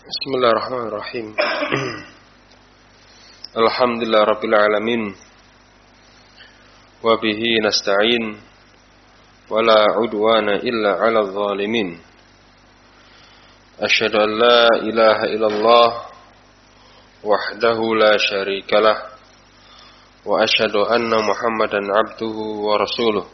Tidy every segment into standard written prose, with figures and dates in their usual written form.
Bismillahirrahmanirrahim. Alhamdulillah rabbil alamin. Wa bihi nasta'in. Wa la udwana illa 'alal zalimin. Asyhadu an la ilaha illallah wahdahu la syarikalah. Wa asyhadu anna Muhammadan 'abduhu wa rasuluh.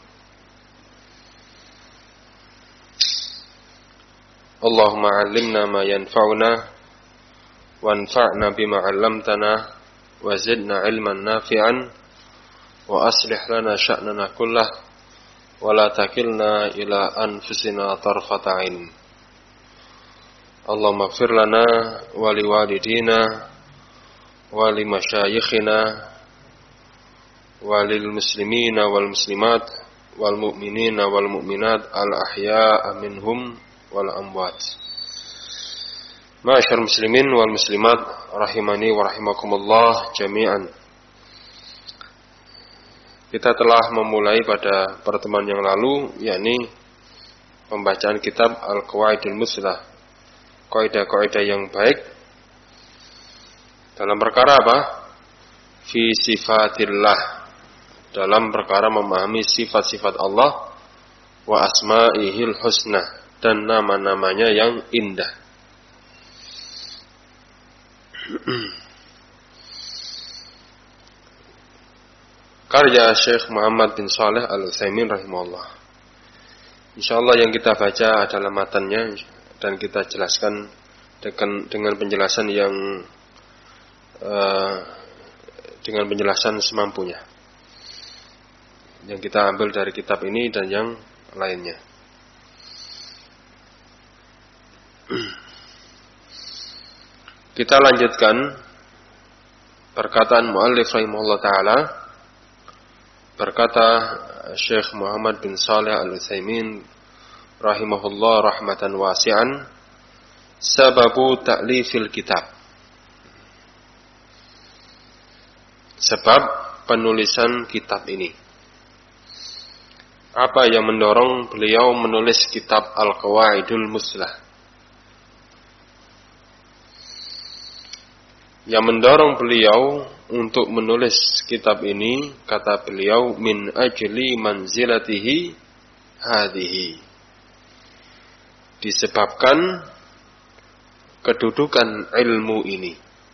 Allahumma 'allimna ma yanfa'una wanfa'na bima 'allamtana wa zidna 'ilman nafi'an wa aslih lana sya'nana kullah wa la takilna ila anfusina tarfata 'ain. Allahumma ighfir lana wa liwalidina wa limasyayikhina wa lil muslimina wal muslimat wal mu'minina wal mu'minat al ahya'a minhum wal amwat. Ma'asyar muslimin wal muslimat rahimani wa rahimakumullah jami'an. Kita telah memulai pada pertemuan yang lalu, yakni pembacaan kitab Al-Qawaidul Muslah, kaidah-kaidah yang baik dalam perkara apa? Fi sifatillah, dalam perkara memahami sifat-sifat Allah wa asma'ihil husna, dan nama-namanya yang indah. Karya Syekh Muhammad bin Shalih Al-Utsaimin rahimahullah. Insyaallah yang kita baca adalah matannya dan kita jelaskan dengan penjelasan yang dengan penjelasan semampunya. Yang kita ambil dari kitab ini dan yang lainnya. Kita lanjutkan perkataan muallif rahimahullah taala. Berkata Syekh Muhammad bin Shalih Al-Utsaimin rahimahullah rahmatan wasi'an, sababu ta'lifil kitab, sebab penulisan kitab ini. Apa yang mendorong beliau menulis kitab Al-Qawaidul Muslah? Yang mendorong beliau untuk menulis kitab ini, kata beliau, min ajli manzilatihi hadhihi, disebabkan kedudukan ilmu ini.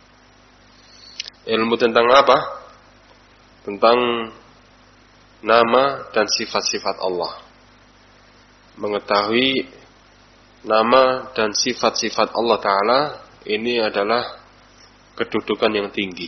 Ilmu tentang apa? Tentang nama dan sifat-sifat Allah. Mengetahui nama dan sifat-sifat Allah Ta'ala ini adalah kedudukan yang tinggi.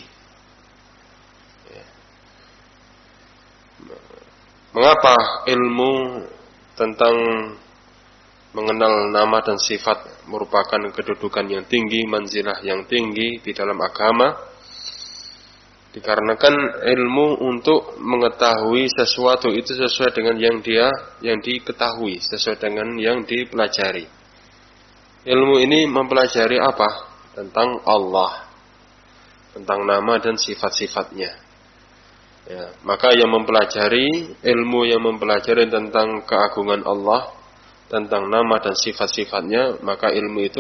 Mengapa ilmu tentang mengenal nama dan sifat merupakan kedudukan yang tinggi, manzilah yang tinggi di dalam agama? Dikarenakan ilmu untuk mengetahui sesuatu itu sesuai dengan yang diketahui, sesuai dengan yang dipelajari. Ilmu ini mempelajari apa? Tentang Allah, tentang nama dan sifat-sifatnya. Ya, maka yang mempelajari, ilmu yang mempelajari tentang keagungan Allah, tentang nama dan sifat-sifatnya, maka ilmu itu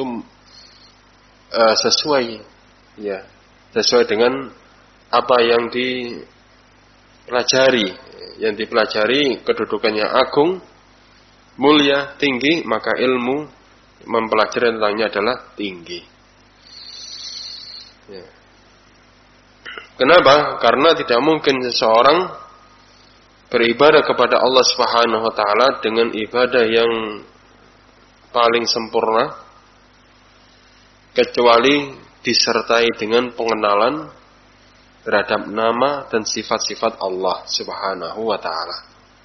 sesuai dengan apa yang dipelajari. Yang dipelajari kedudukannya agung, mulia, tinggi, maka ilmu mempelajari tentangnya adalah tinggi. Ya. Kenapa? Karena tidak mungkin seseorang beribadah kepada Allah Subhanahu wa taala dengan ibadah yang paling sempurna kecuali disertai dengan pengenalan terhadap nama dan sifat-sifat Allah Subhanahu wa taala.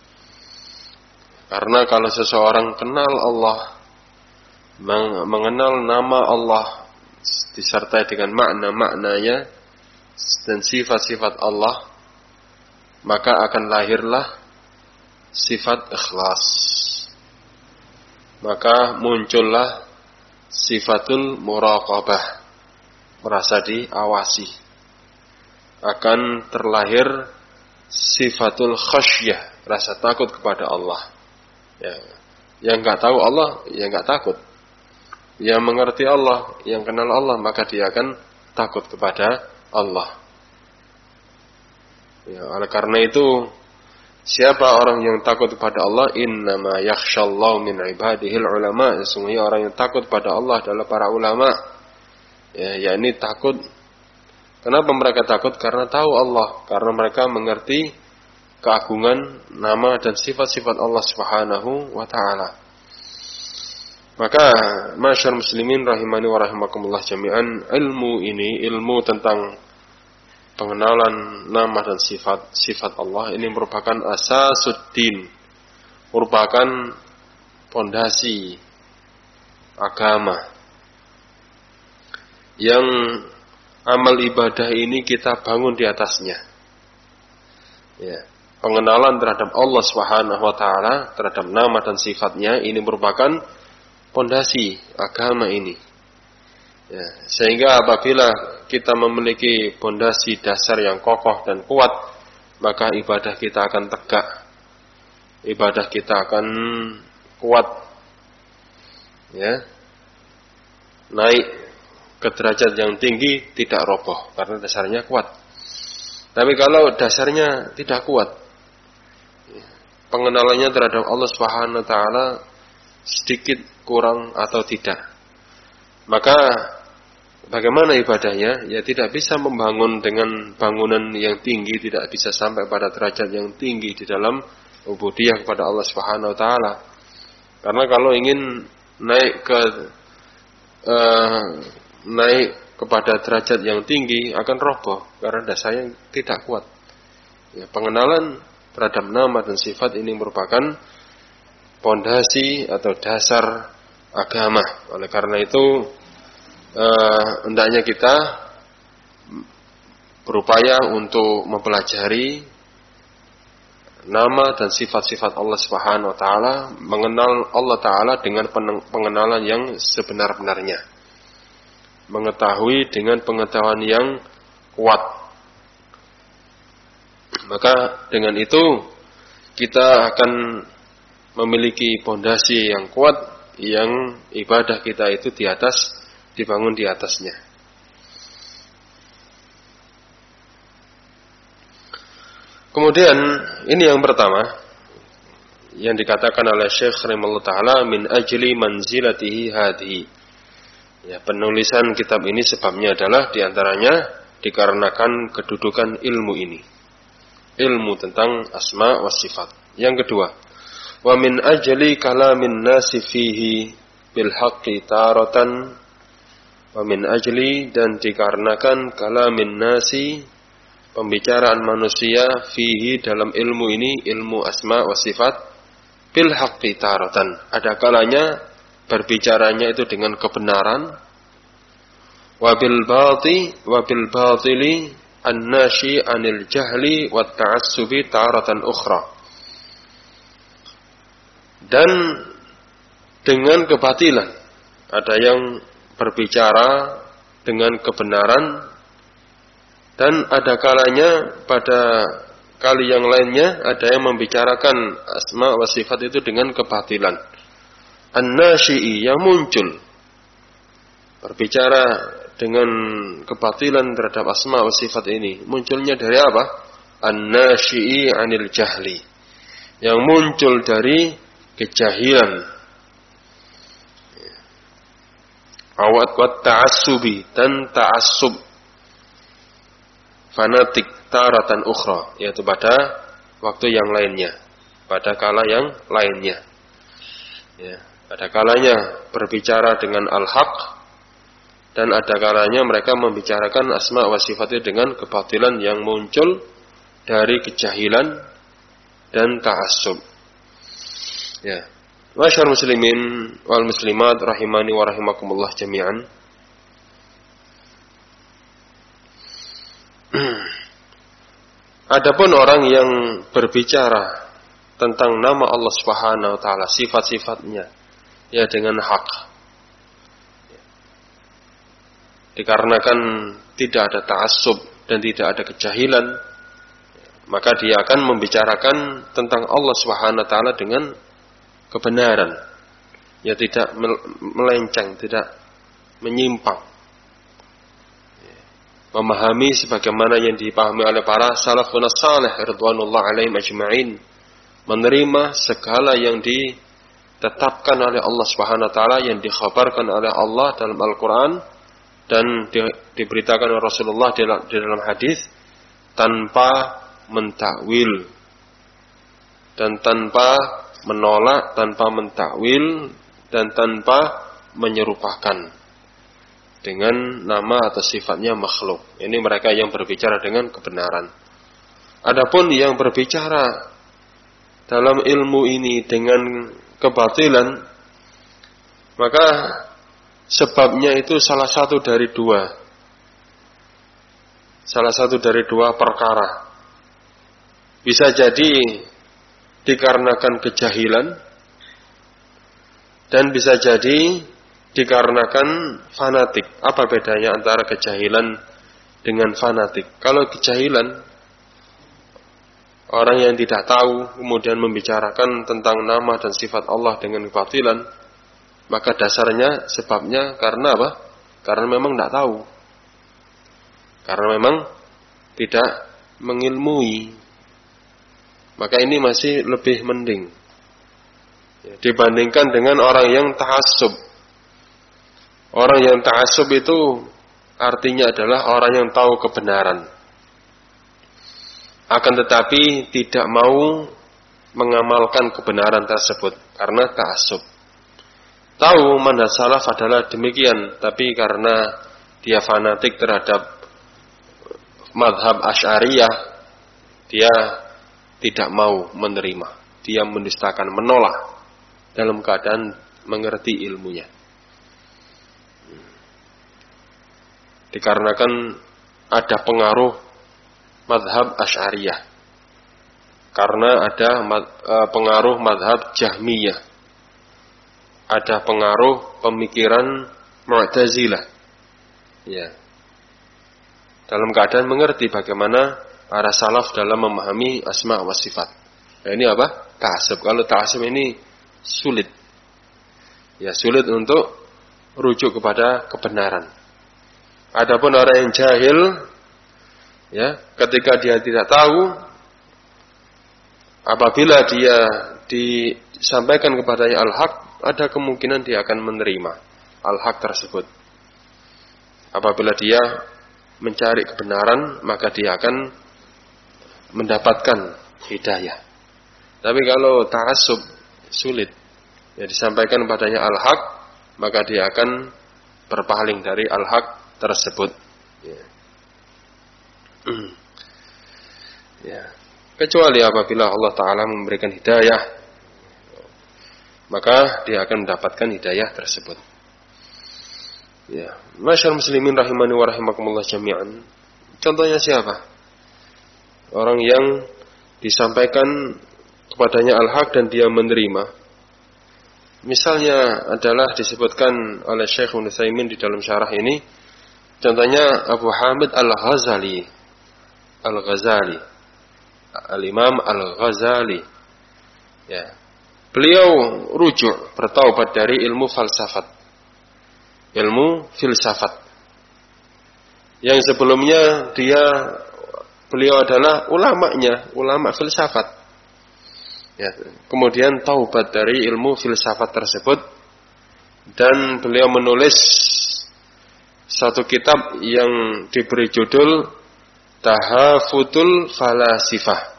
Karena kalau seseorang kenal Allah, mengenal nama Allah disertai dengan makna-maknanya dan sifat-sifat Allah, maka akan lahirlah sifat ikhlas. Maka muncullah sifatul muraqabah, merasa diawasi. Akan terlahir sifatul khasyah, rasa takut kepada Allah. Ya. Yang enggak tahu Allah, ya enggak takut. yang mengerti Allah, yang kenal Allah, maka dia akan takut kepada Allah. Ya, oleh karena itu, siapa orang yang takut kepada Allah? Innama yakhshallahu min ibadihil ulama. Sesungguhnya orang yang takut pada Allah adalah para ulama. Ya, yakni takut. Kenapa mereka takut? Karena tahu Allah, karena mereka mengerti keagungan nama dan sifat-sifat Allah Subhanahu wa taala. Maka masyarakat muslimin rahimani wa rahimakumullah jami'an, ilmu ini, ilmu tentang pengenalan nama dan sifat Allah ini merupakan asasuddin, merupakan pondasi agama yang amal ibadah ini kita bangun di atasnya. Ya, pengenalan terhadap Allah Subhanahu wa taala, terhadap nama dan sifatnya ini merupakan pondasi agama ini. Ya, sehingga apabila kita memiliki pondasi dasar yang kokoh dan kuat, maka ibadah kita akan tegak. Ibadah kita akan kuat. Ya. Naik ke derajat yang tinggi, tidak roboh karena dasarnya kuat. Tapi kalau dasarnya tidak kuat, pengenalannya terhadap Allah Subhanahu wa taala sedikit kurang atau tidak, maka bagaimana ibadahnya? Ya tidak bisa membangun dengan bangunan yang tinggi, tidak bisa sampai pada derajat yang tinggi di dalam ubudiyah kepada Allah Subhanahu wa taala. Karena kalau ingin naik kepada derajat yang tinggi akan roboh karena dasarnya tidak kuat. Ya, pengenalan terhadap nama dan sifat ini merupakan pondasi atau dasar agama. Oleh karena itu hendaknya kita berupaya untuk mempelajari nama dan sifat-sifat Allah Subhanahu wa taala, mengenal Allah taala dengan pengenalan yang sebenar-benarnya. Mengetahui dengan pengetahuan yang kuat. Maka dengan itu kita akan memiliki pondasi yang kuat, yang ibadah kita itu dibangun di atasnya. Kemudian ini yang pertama yang dikatakan oleh Syekh rahimahullah taala, min ajli manzilatihi hadhihi. Ya, penulisan kitab ini sebabnya adalah diantaranya dikarenakan kedudukan ilmu ini, ilmu tentang asma wa sifat. Yang kedua, wa min ajli kalamin nasi fihi bil haqqi taratan, wa min ajli, dan dikarenakan kalamin nasi, pembicaraan manusia, fihi, dalam ilmu ini, ilmu asma wa sifat, bil haqqi taratan, ada kalanya berbicaranya itu dengan kebenaran, wa bil batili an-nashi anil jahli wa ta'assubi taratan ukhra, dan dengan kebatilan, ada yang berbicara dengan kebenaran, dan ada kalanya pada kali yang lainnya ada yang membicarakan asma wa sifat itu dengan kebatilan. An-nashi'i, yang muncul, berbicara dengan kebatilan terhadap asma wa sifat ini, munculnya dari apa? An-nashi'i anil jahli, yang muncul dari kejahilan. Awat wat ta'assubi, dan ta'assub, fanatik, taratan ukhra, yaitu pada waktu yang lainnya, pada kala yang lainnya. Ya, ada kalanya berbicara dengan al-haq, dan ada kalanya mereka membicarakan asma wa sifatnya dengan kebatilan yang muncul dari kejahilan dan ta'assub. Ya, masyarakat muslimin wal muslimat rahimani wa rahimakumullah jami'an. Adapun orang yang berbicara tentang nama Allah Subhanahu wa taala, sifat-sifatnya, ya dengan hak, dikarenakan tidak ada ta'assub dan tidak ada kejahilan, maka dia akan membicarakan tentang Allah Subhanahu wa taala dengan kebenaran, Ya tidak melenceng, tidak menyimpang. Memahami sebagaimana yang dipahami oleh para salafun salih ridwanullah alaihim ajma'in. Menerima segala yang ditetapkan oleh Allah Subhanahu wa taala, yang dikhabarkan oleh Allah dalam Al-Qur'an dan diberitakan oleh Rasulullah di dalam hadis, tanpa mentakwil dan tanpa menolak, tanpa mentakwil dan tanpa menyerupakan dengan nama atau sifatnya makhluk. Ini mereka yang berbicara dengan kebenaran. Adapun yang berbicara dalam ilmu ini dengan kebatilan, maka sebabnya itu salah satu dari dua perkara. Bisa jadi dikarenakan kejahilan, dan bisa jadi dikarenakan fanatik. Apa bedanya antara kejahilan dengan fanatik? Kalau kejahilan, orang yang tidak tahu kemudian membicarakan tentang nama dan sifat Allah dengan kebatilan, maka dasarnya sebabnya karena apa? Karena memang tidak tahu. Karena memang tidak mengilmui. Maka ini masih lebih mending dibandingkan dengan orang yang ta'assub. Orang yang ta'assub itu artinya adalah orang yang tahu kebenaran, akan tetapi tidak mau mengamalkan kebenaran tersebut karena ta'assub. Tahu manhaj salaf adalah demikian, tapi karena dia fanatik terhadap madhab Asy'ariyah, dia tidak mau menerima. Dia mendustakan, menolak dalam keadaan mengerti ilmunya. Dikarenakan ada pengaruh madhab Asy'ariyah, karena ada pengaruh madhab Jahmiyah, ada pengaruh pemikiran Mu'tazilah. Ya. Dalam keadaan mengerti bagaimana para salaf dalam memahami asma wa sifat. Nah, ini apa? Ta'assub. Kalau ta'assub ini sulit. Ya, sulit untuk rujuk kepada kebenaran. Adapun orang yang jahil, ya, ketika dia tidak tahu, apabila dia disampaikan kepadanya al-haq, ada kemungkinan dia akan menerima al-haq tersebut. Apabila dia mencari kebenaran, maka dia akan mendapatkan hidayah. Tapi kalau ta'assub, sulit. Ya, disampaikan padanya al-haq, maka dia akan berpaling dari al-haq tersebut. Ya. Ya. Kecuali apabila Allah Ta'ala memberikan hidayah, maka dia akan mendapatkan hidayah tersebut. Ya, masyaallah muslimin rahimani wa rahimakumullah jami'an. Contohnya siapa? Orang yang disampaikan kepadanya al-haq dan dia menerima. Misalnya adalah disebutkan oleh Syekh Ibnu Utsaimin di dalam syarah ini. Contohnya Abu Hamid Al-Ghazali. Al-Imam Al-Ghazali. Ya. Beliau rujuk bertaubat dari ilmu falsafat. Ilmu filsafat. Yang sebelumnya beliau adalah ulama filsafat. Ya, kemudian taubat dari ilmu filsafat tersebut dan beliau menulis satu kitab yang diberi judul Tahafutul Falasifah.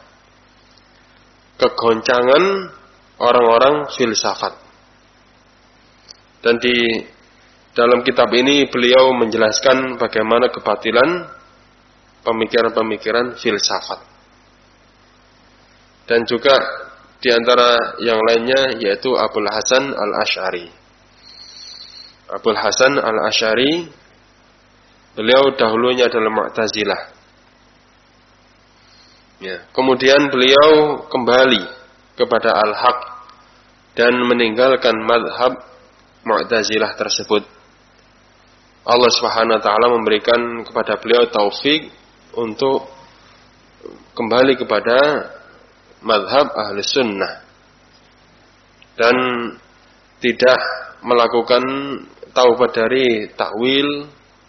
Kegoncangan orang-orang filsafat. Dan di dalam kitab ini beliau menjelaskan bagaimana kebatilan pemikiran-pemikiran filsafat. Dan juga di antara yang lainnya yaitu Abul Hasan Al-Asy'ari. Abul Hasan Al-Asy'ari, beliau dahulunya adalah Mu'tazilah. Ya, kemudian beliau kembali kepada al-haq dan meninggalkan madhab Mu'tazilah tersebut. Allah Subhanahu wa taala memberikan kepada beliau taufik untuk kembali kepada madhab Ahlus Sunnah. Dan tidak melakukan taubat dari takwil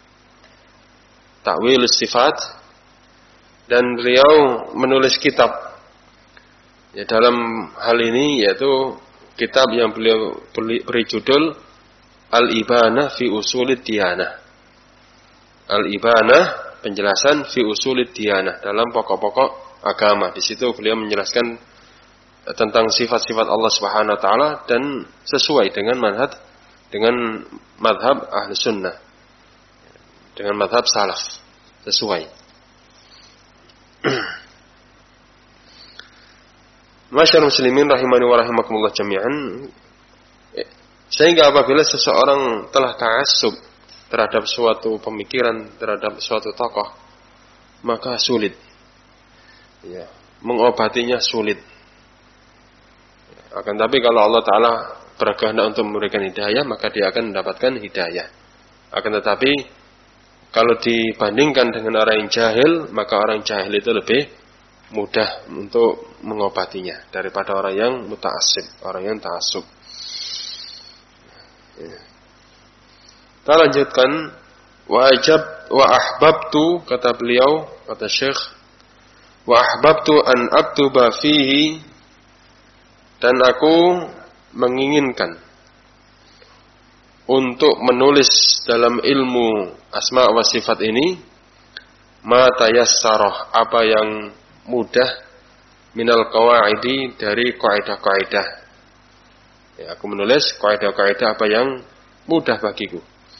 sifat, dan beliau menulis kitab ya dalam hal ini, yaitu kitab yang beliau beri judul Al-Ibanah fi Usulid Diyanah. Al-Ibanah, penjelasan fi Usulid Diyanah, dalam pokok-pokok agama. Di situ beliau menjelaskan tentang sifat-sifat Allah Subhanahu wa taala dan sesuai dengan madhab ahli sunnah, dengan madhab salaf, sesuai. Masyaallah muslimin rahimani wa rahimakumullah jami'an. Sehingga apabila seseorang telah ta'assub terhadap suatu pemikiran, terhadap suatu tokoh, maka sulit ya, mengobatinya sulit. Akan tapi kalau Allah Ta'ala berkehendak untuk memberikan hidayah, maka dia akan mendapatkan hidayah. Akan tetapi kalau dibandingkan dengan orang yang jahil, maka orang jahil itu lebih mudah untuk mengobatinya daripada orang yang muta'assib, orang yang ta'assub. Kita lanjutkan. Wa ahbabtu, kata beliau, kata Syekh, wa ahbabtu an aktuba fihi, dan aku menginginkan untuk menulis dalam ilmu asma wa sifat ini ma tayassarah, apa yang mudah, minal qawaidi, dari kaidah-kaidah. Ya, aku menulis kaidah-kaidah apa yang mudah bagiku.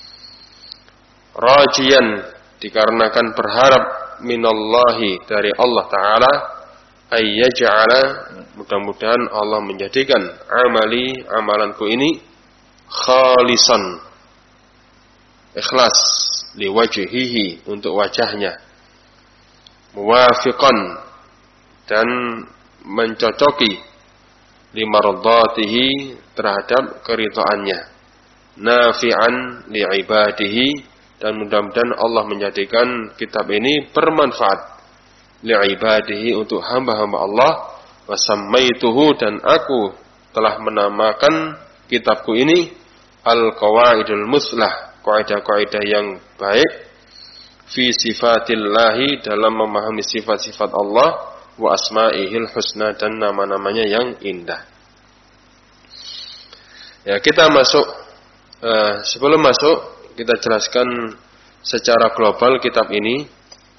Rajian, dikarenakan berharap, minallahi, dari Allah Ta'ala, ayyaj'ala, mudah-mudahan Allah menjadikan amalanku ini khalisan, ikhlas, liwajhihi, untuk wajahnya, muwafiqan, dan mencocoki, limardatihi, terhadap keridhaannya, nafi'an li'ibadihi, dan mudah-mudahan Allah menjadikan kitab ini bermanfaat li'ibadihi, untuk hamba-hamba Allah. Wasammaituhu, dan aku telah menamakan kitabku ini Al-Qawaidul Muslah, kaidah-kaidah yang baik, fi sifatillahi, dalam memahami sifat-sifat Allah, wa asma'ihil husna, dan nama-namanya yang indah. Ya, kita masuk, sebelum masuk kita jelaskan secara global kitab ini.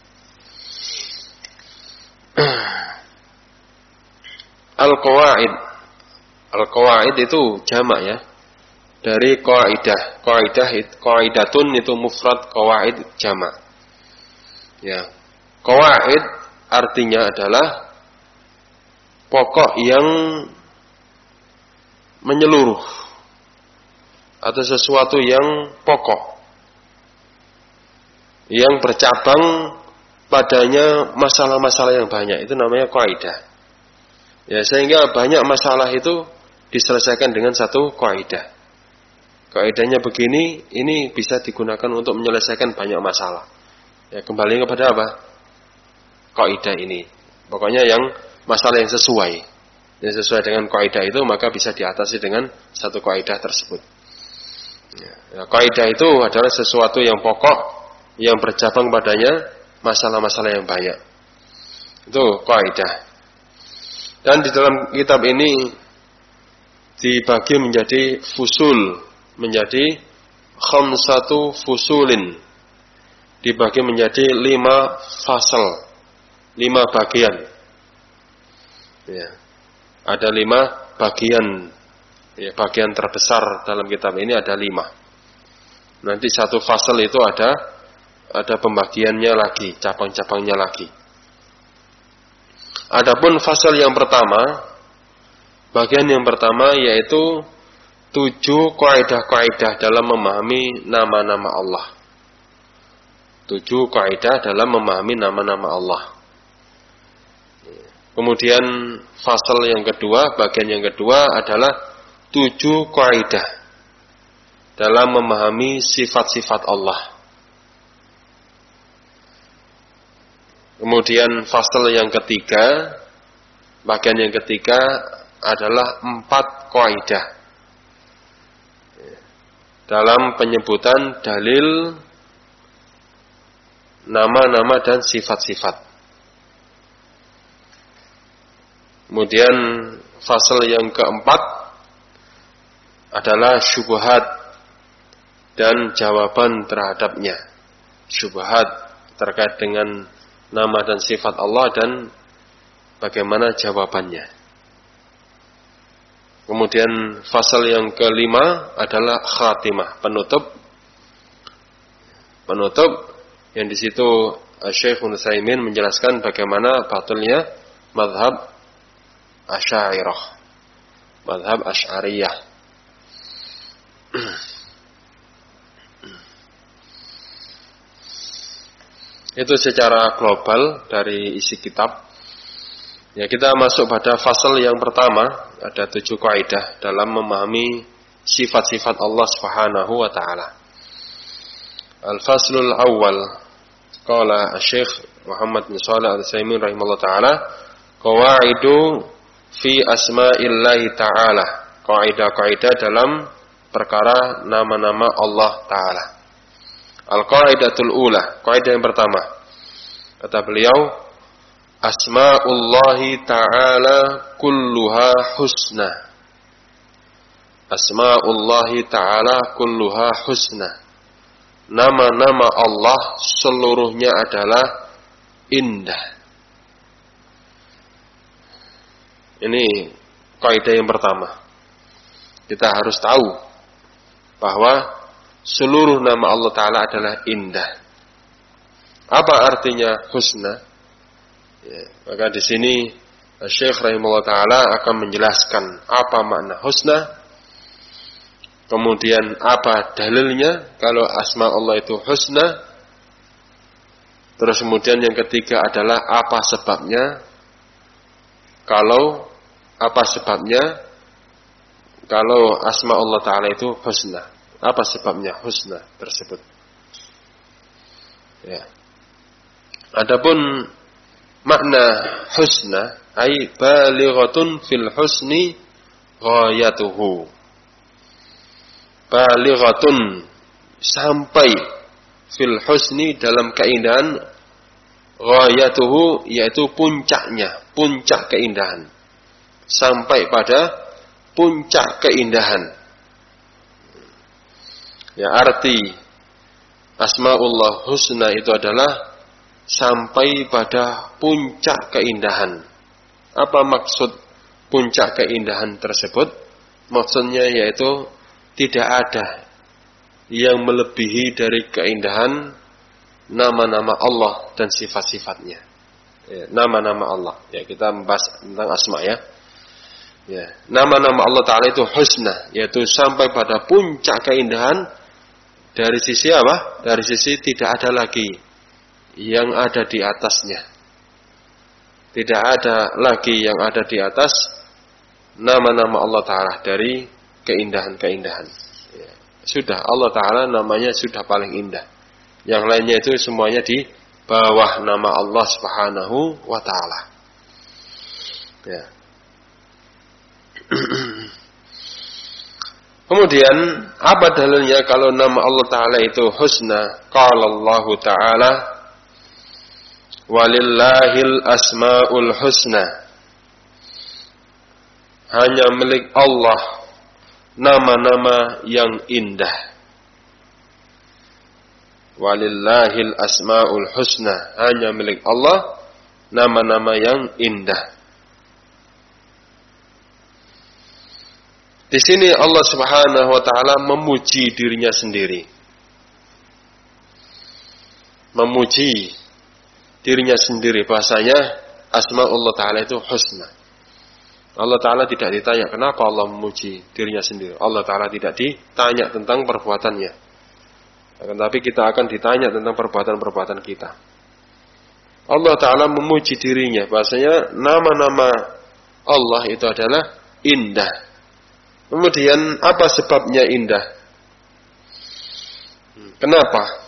Al-Qawaid. Al-Qawaid itu jamak ya, dari qaidah. Qaidatun itu mufrad, qawaid jamak. Ya. Qawaid artinya adalah pokok yang menyeluruh, atau sesuatu yang pokok, yang bercabang padanya masalah-masalah yang banyak. Itu namanya qaidah. Ya, sehingga banyak masalah itu diselesaikan dengan satu kaidah. Kaidahnya begini, ini bisa digunakan untuk menyelesaikan banyak masalah. Ya, kembali kepada apa? Kaidah ini. Pokoknya yang masalah yang sesuai. Yang sesuai dengan kaidah itu, maka bisa diatasi dengan satu kaidah tersebut. Ya, kaidah itu adalah sesuatu yang pokok, yang bercabang padanya masalah-masalah yang banyak. Itu kaidah. Dan di dalam kitab ini dibagi menjadi fusul, menjadi khamsatu fusulin, dibagi menjadi 5 fasal, 5 bagian. Ya. Ada 5 bagian. Ya, bagian terbesar dalam kitab ini ada 5. Nanti satu fasal itu ada pembagiannya lagi, cabang-cabangnya lagi. Adapun fasal yang pertama, bagian yang pertama yaitu 7 kaidah-kaidah dalam memahami nama-nama Allah. 7 kaidah dalam memahami nama-nama Allah. Kemudian fasal yang kedua, bagian yang kedua adalah 7 kaidah dalam memahami sifat-sifat Allah. Kemudian fasal yang ketiga, bagian yang ketiga adalah 4 kaidah dalam penyebutan dalil nama-nama dan sifat-sifat. Kemudian fasal yang keempat adalah syubhat dan jawaban terhadapnya. Syubhat terkait dengan nama dan sifat Allah dan bagaimana jawabannya. Kemudian fasal yang kelima adalah khatimah, penutup. Penutup yang di situ Syekh Ibnu Utsaimin menjelaskan bagaimana batulnya mazhab Asy'ariyah. Mazhab Asy'ariyah. Itu secara global dari isi kitab. Ya, kita masuk pada fasal yang pertama, ada 7 kaidah dalam memahami sifat-sifat Allah Subhanahu wa taala. Al-faslul awwal, qala Syekh Muhammad bin Shalih Al-Utsaimin rahimahullah taala, qawaidu fi asma'illahi ta'ala. Kaidah-kaidah dalam perkara nama-nama Allah taala. Al-qaidatul ula, kaidah yang pertama. Kata beliau, Asma'ullahi ta'ala kulluha husna. Asma'ullahi ta'ala kulluha husna. Nama-nama Allah seluruhnya adalah indah. Ini kaidah yang pertama. Kita harus tahu bahwa seluruh nama Allah Ta'ala adalah indah. Apa artinya husna? Ya, maka di sini Syekh rahimahullah taala akan menjelaskan apa makna husna, kemudian apa dalilnya kalau asma Allah itu husna, terus kemudian yang ketiga adalah apa sebabnya kalau asma Allah taala itu husna, apa sebabnya husna tersebut. Ya. Adapun makna husna ay balighatun fil husni ghayatuhu. Balighatun sampai fil husni dalam keindahan, ghayatuhu yaitu puncaknya, puncak keindahan. Sampai pada puncak keindahan. Ya, arti Asmaullah Husna itu adalah sampai pada puncak keindahan. Apa maksud puncak keindahan tersebut? Maksudnya yaitu tidak ada yang melebihi dari keindahan nama-nama Allah dan sifat-sifatnya. Ya, nama-nama Allah. Ya, kita membahas tentang asma ya. Ya, nama-nama Allah Ta'ala itu husna, yaitu sampai pada puncak keindahan. Dari sisi apa? Dari sisi tidak ada lagi yang ada di atasnya. Tidak ada lagi yang ada di atas nama-nama Allah Ta'ala dari keindahan-keindahan. Ya. Sudah, Allah Ta'ala namanya sudah paling indah. Yang lainnya itu semuanya di bawah nama Allah Subhanahu wa Ta'ala. Ya. Kemudian, apa dalilnya kalau nama Allah Ta'ala itu husna? Qala Allah Ta'ala, walillahil asma'ul husna. Hanya milik Allah nama-nama yang indah. Walillahil asma'ul husna. Hanya milik Allah nama-nama yang indah. Di sini Allah Subhanahu wa taala memuji dirinya sendiri. Memuji dirinya sendiri, bahasanya asma Allah Ta'ala itu husna. Allah Ta'ala tidak ditanya kenapa Allah memuji dirinya sendiri. Allah Ta'ala tidak ditanya tentang perbuatannya. Tetapi kita akan ditanya tentang perbuatan-perbuatan kita. Allah Ta'ala memuji dirinya, bahasanya nama-nama Allah itu adalah indah. Kemudian apa sebabnya indah? Kenapa?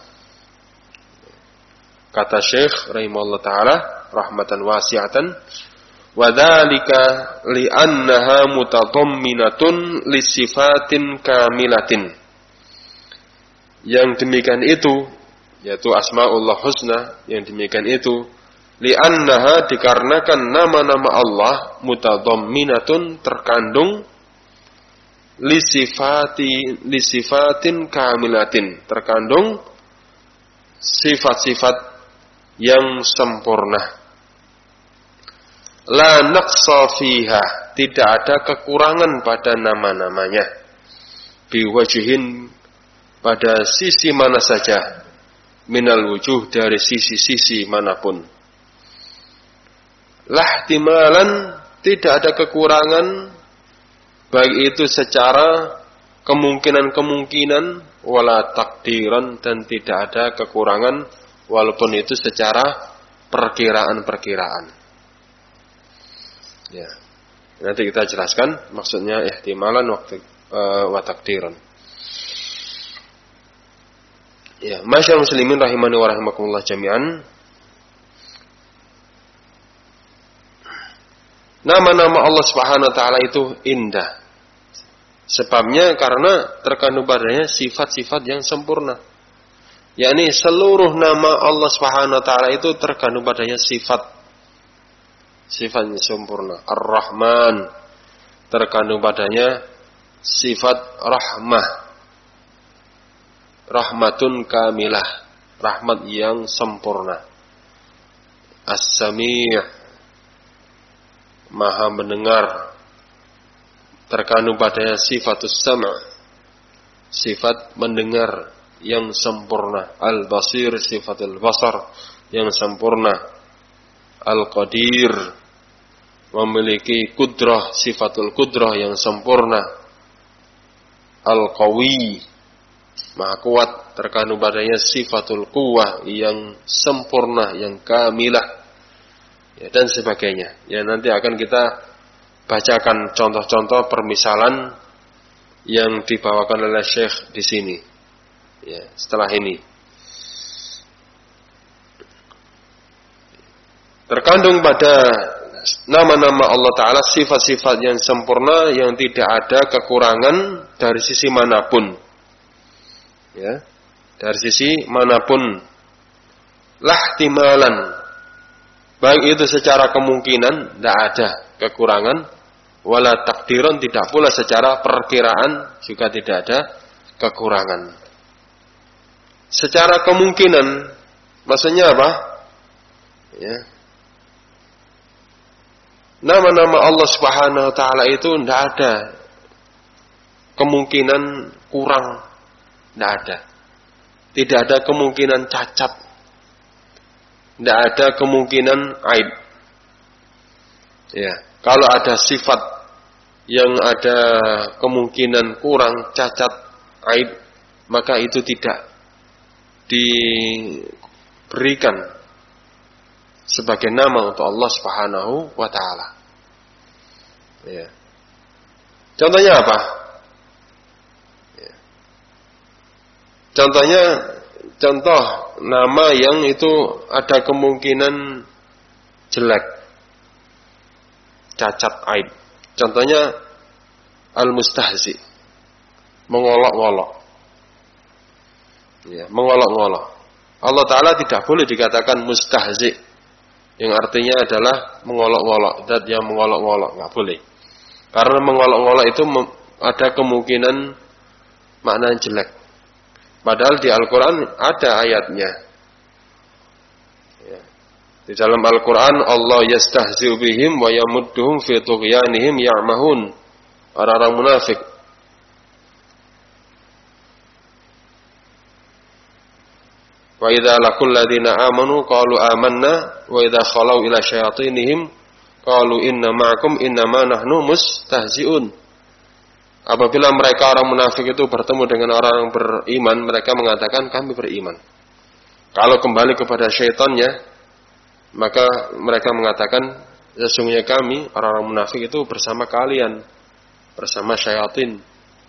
Kata Syekh rahimahullah ta'ala rahmatan wasi'atan, wa dzalika li'annaha mutadamminatun li sifatin kamilatin. Yang demikian itu, yaitu Asmaullah Husna, yang demikian itu, li'annaha dikarenakan nama-nama Allah mutadhamminatun terkandung lisifatin kamilatin, terkandung sifat-sifat yang sempurna. La naqsa fiha, tidak ada kekurangan pada nama-namanya. Biwajhin, pada sisi mana saja, minal wujuh, dari sisi-sisi manapun. Lahtimalan, tidak ada kekurangan, baik itu secara kemungkinan-kemungkinan, wala takdiran, dan tidak ada kekurangan walaupun itu secara perkiraan-perkiraan. Ya, nanti kita jelaskan maksudnya ihtimalan wa takdiran. Ya, masyaallah muslimin rahimani wa rahimakumullah jami'an. Nama-nama Allah Subhanahu wa taala itu indah. Sebabnya karena terkandung padanya sifat-sifat yang sempurna. Yakni seluruh nama Allah Subhanahu wa taala itu terkandung padanya sifatnya sempurna. Ar-Rahman, terkandung padanya sifat rahmah. Rahmatun kamilah, rahmat yang sempurna. As-Sami', Maha mendengar, terkandung padanya sifatus sam', sifat mendengar yang sempurna. Al-Basir, sifatul basar yang sempurna. Al-Qadir, memiliki kudrah, sifatul kudrah yang sempurna. Al-Qawi, Maha kuat, terkandung padanya sifatul quwwah yang sempurna, yang kamilah, ya, dan sebagainya. Ya, nanti akan kita bacakan contoh-contoh permisalan yang dibawakan oleh Syekh di sini. Ya, setelah ini. Terkandung pada nama-nama Allah Ta'ala sifat-sifat yang sempurna, yang tidak ada kekurangan dari sisi manapun. Ya, dari sisi manapun. Lahtimalan, baik itu secara kemungkinan, tidak ada kekurangan. Wala takdiran, tidak pula secara perkiraan, juga tidak ada kekurangan. Secara kemungkinan, maksudnya apa? Ya, nama-nama Allah Subhanahu wa taala itu tidak ada kemungkinan kurang, tidak ada. Tidak ada kemungkinan cacat, tidak ada kemungkinan aib. Ya, kalau ada sifat yang ada kemungkinan kurang, cacat, aib, maka itu tidak diberikan sebagai nama untuk Allah Subhanahu wa taala. Ya. Contohnya apa? Ya. Contoh nama yang itu ada kemungkinan jelek, cacat, aib. Contohnya al-mustahzi, mengolok-olok. Ya, mengolok-olok. Allah Ta'ala tidak boleh dikatakan mustahzi, yang artinya adalah mengolok-olok, zat yang mengolok-olok, nggak boleh. Karena mengolok-olok itu ada kemungkinan makna jelek. Padahal di Al-Quran ada ayatnya. Ya. Di dalam Al-Quran Allah yastahzi'u bihim wa yamudduhum fi tughyanihim ya'mahun. Orang-orang munafik. Wa idza laqul ladzina amanu qalu amanna wa idza khalau ila syayatinihim qalu inna ma'akum innama nahnu mustahzi'un. Apabila mereka orang munafik itu bertemu dengan orang beriman, mereka mengatakan kami beriman. Kalau kembali kepada syaitannya, maka mereka mengatakan sesungguhnya kami orang-orang munafik itu bersama kalian, bersama syaitan.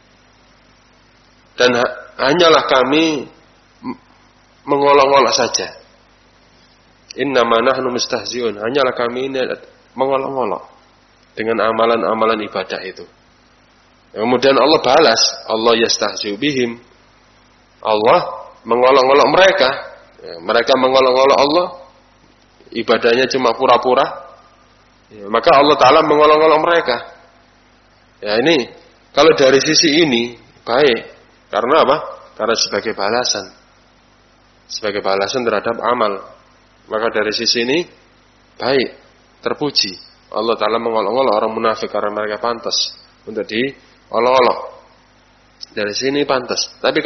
Dan hanyalah kami mengolok-olok saja. Innama nahnu mustahzi'un. Hanyalah kami ini mengolok-olok dengan amalan-amalan ibadah itu. Kemudian Allah balas, Allah yastahzi'u bihim. Allah mengolok-olok mereka. Ya, mereka mengolok-olok Allah, ibadahnya cuma pura-pura. Ya, maka Allah Ta'ala mengolok-olok mereka. Ya, ini kalau dari sisi ini baik. Karena apa? Karena sebagai balasan. Sebagai balasan terhadap amal. Maka dari sisi ini baik, terpuji. Allah Ta'ala mengolok-olok orang munafik karena mereka pantas untuk diolok-olok. Dari sini pantas. Tapi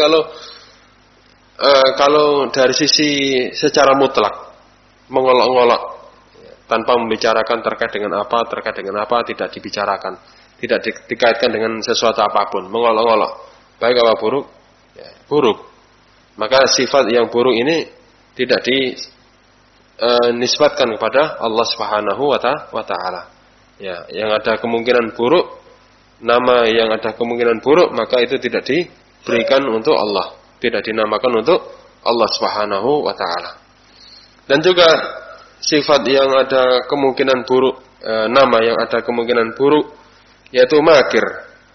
kalau dari sisi secara mutlak mengolok-olok tanpa membicarakan terkait dengan apa tidak dibicarakan, tidak dikaitkan dengan sesuatu apapun, mengolok-olok baik apa buruk, ya, buruk. Maka sifat yang buruk ini tidak dinisbatkan kepada Allah Subhanahu wa Ta'ala. Ya, yang ada kemungkinan buruk, nama yang ada kemungkinan buruk, maka itu tidak diberikan untuk Allah, tidak dinamakan untuk Allah Subhanahu wa Ta'ala. Dan juga sifat yang ada kemungkinan buruk, nama yang ada kemungkinan buruk, yaitu makir.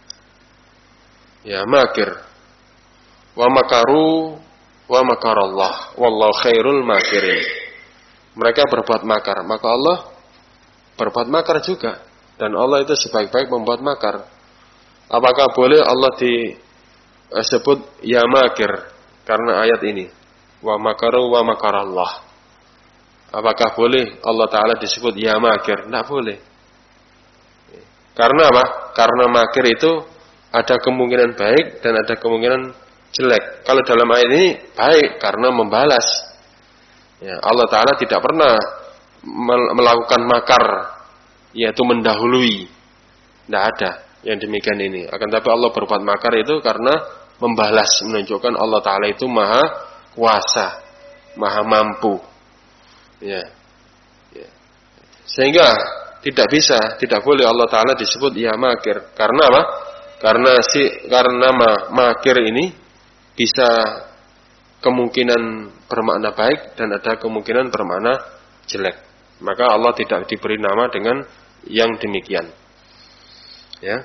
Ya, makir. Wa makaru wa makarallah wallahu khairul makirin. Mereka berbuat makar, maka Allah berbuat makar juga, dan Allah itu sebaik-baik membuat makar. Apakah boleh Allah disebut ya makir karena ayat ini? Wa makaru wa makarallah. Apakah boleh Allah Ta'ala disebut ya makir? Tidak boleh. Karena apa? Karena makir itu ada kemungkinan baik dan ada kemungkinan jelek. Kalau dalam ayat ini baik karena membalas. Ya, Allah Ta'ala tidak pernah melakukan makar, yaitu mendahului. Tidak ada yang demikian ini. Akan tapi Allah berbuat makar itu karena membalas, menunjukkan Allah Ta'ala itu maha kuasa, maha mampu. Ya. Ya. Sehingga tidak boleh Allah Ta'ala disebut ya makir. Karena apa? Karena makir ini bisa kemungkinan bermakna baik dan ada kemungkinan bermakna jelek. Maka Allah tidak diberi nama dengan yang demikian. Ya.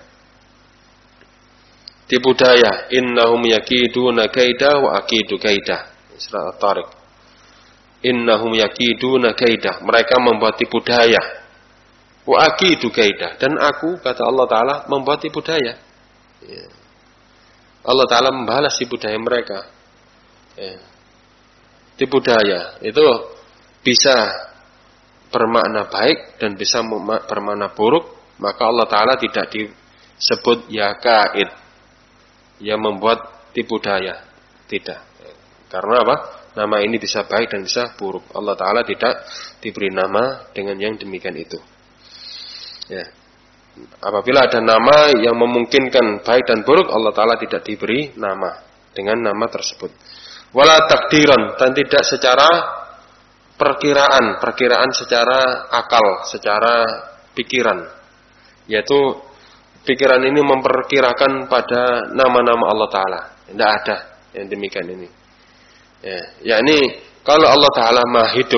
Tipu daya, innahum yakiduna kaida wa akidu kaida. Surah At-Tariq. Innahum yakiduna kaida. Mereka membuat tipu daya. Wa akidu kaida. Dan aku, kata Allah Ta'ala, membuat tipu daya. Ya. Allah Ta'ala membalas tipu daya mereka. Ya. Tipu daya itu bisa bermakna baik dan bisa bermakna buruk. Maka Allah Ta'ala tidak disebut ya kaid, yang membuat tipu daya. Tidak. Karena apa? Nama ini bisa baik dan bisa buruk. Allah Ta'ala tidak diberi nama dengan yang demikian itu. Ya. Apabila ada nama yang memungkinkan baik dan buruk, Allah Ta'ala tidak diberi nama dengan nama tersebut. Wala takdiran, dan tidak secara perkiraan secara akal, secara pikiran. Yaitu pikiran ini memperkirakan pada nama-nama Allah Ta'ala. Tidak ada yang demikian ini. Ya, yakni kalau Allah Ta'ala maha hidup,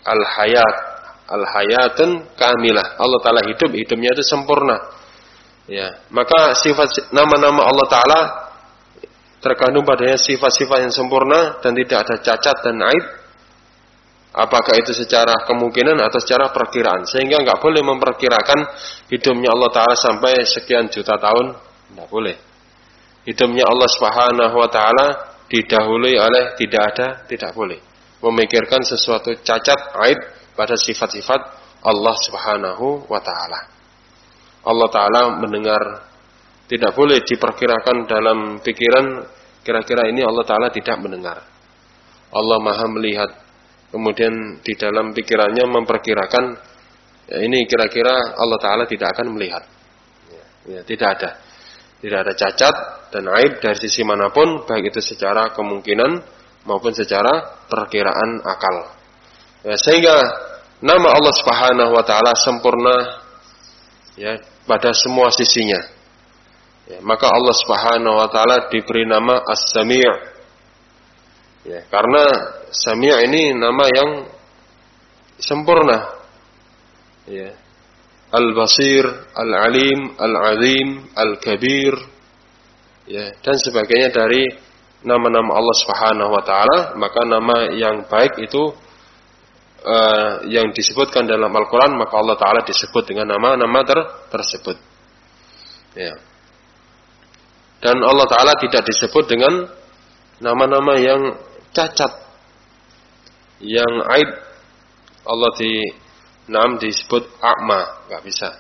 al-hayatun kamilah. Allah Ta'ala hidupnya itu sempurna. Ya, maka sifat nama-nama Allah Ta'ala terkandung padanya sifat-sifat yang sempurna dan tidak ada cacat dan aib. Apakah itu secara kemungkinan atau secara perkiraan? Sehingga enggak boleh memperkirakan hidupnya Allah Ta'ala sampai sekian juta tahun. Enggak boleh. Hidupnya Allah Subhanahu wa Ta'ala didahului oleh tidak boleh. Memikirkan sesuatu cacat, aib pada sifat-sifat Allah Subhanahu wa Ta'ala. Allah Ta'ala mendengar, tidak boleh diperkirakan dalam pikiran kira-kira ini Allah Ta'ala tidak mendengar. Allah Maha melihat. Kemudian di dalam pikirannya memperkirakan ya ini kira-kira Allah Ta'ala tidak akan melihat. Ya, tidak ada. Tidak ada cacat dan aib dari sisi manapun, baik itu secara kemungkinan maupun secara perkiraan akal. Ya, sehingga nama Allah Subhanahu wa Ta'ala sempurna ya pada semua sisinya. Ya, maka Allah Subhanahu wa Ta'ala diberi nama As-Sami'. Ya, karena Sami' ini nama yang sempurna. Ya. Al-Basir, Al-Alim, Al-Azim, Al-Kabir, ya, dan sebagainya dari nama-nama Allah Subhanahu wa taala, maka nama yang baik itu yang disebutkan dalam Al-Qur'an, maka Allah taala disebut dengan nama-nama tersebut. Ya. Dan Allah taala tidak disebut dengan nama-nama yang cacat, yang aib. Allah disebut a'ma, enggak bisa.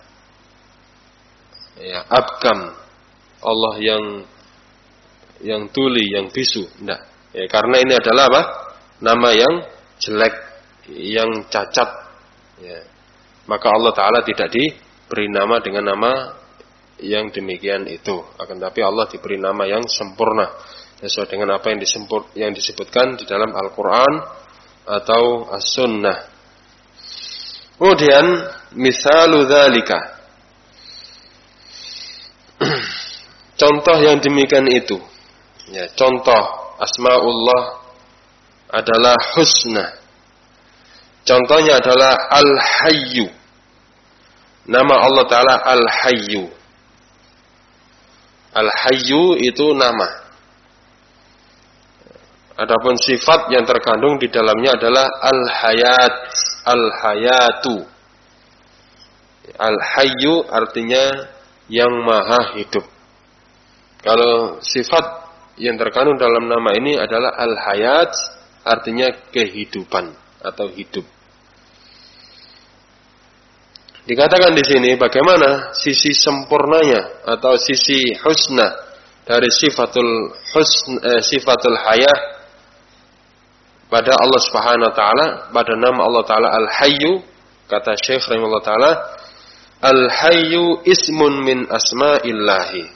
Ya, abkam. Allah yang tuli, yang bisu, enggak. Ya, karena ini adalah apa? Nama yang jelek, yang cacat. Ya. Maka Allah taala tidak diberi nama dengan nama yang demikian itu. Akan tapi Allah diberi nama yang sempurna sesuai dengan apa yang disebutkan di dalam Al-Qur'an atau As-Sunnah. Kemudian misalu dzalika. Contoh yang demikian itu. Ya, contoh asmaullah adalah husna. Contohnya adalah Al-Hayyu. Nama Allah taala Al-Hayyu. Al-Hayyu itu nama. Adapun sifat yang terkandung di dalamnya adalah Al-Hayat, Al-Hayatu. Al-Hayyu artinya yang maha hidup. Kalau sifat yang terkandung dalam nama ini adalah Al-Hayat, artinya kehidupan atau hidup. Dikatakan di sini bagaimana sisi sempurnanya atau sisi husna dari sifatul hayah pada Allah Subhanahu wa taala, pada nama Allah taala Al-Hayyu. Kata Syekh rahimahullah taala, Al-Hayyu ismun min asma'illahi.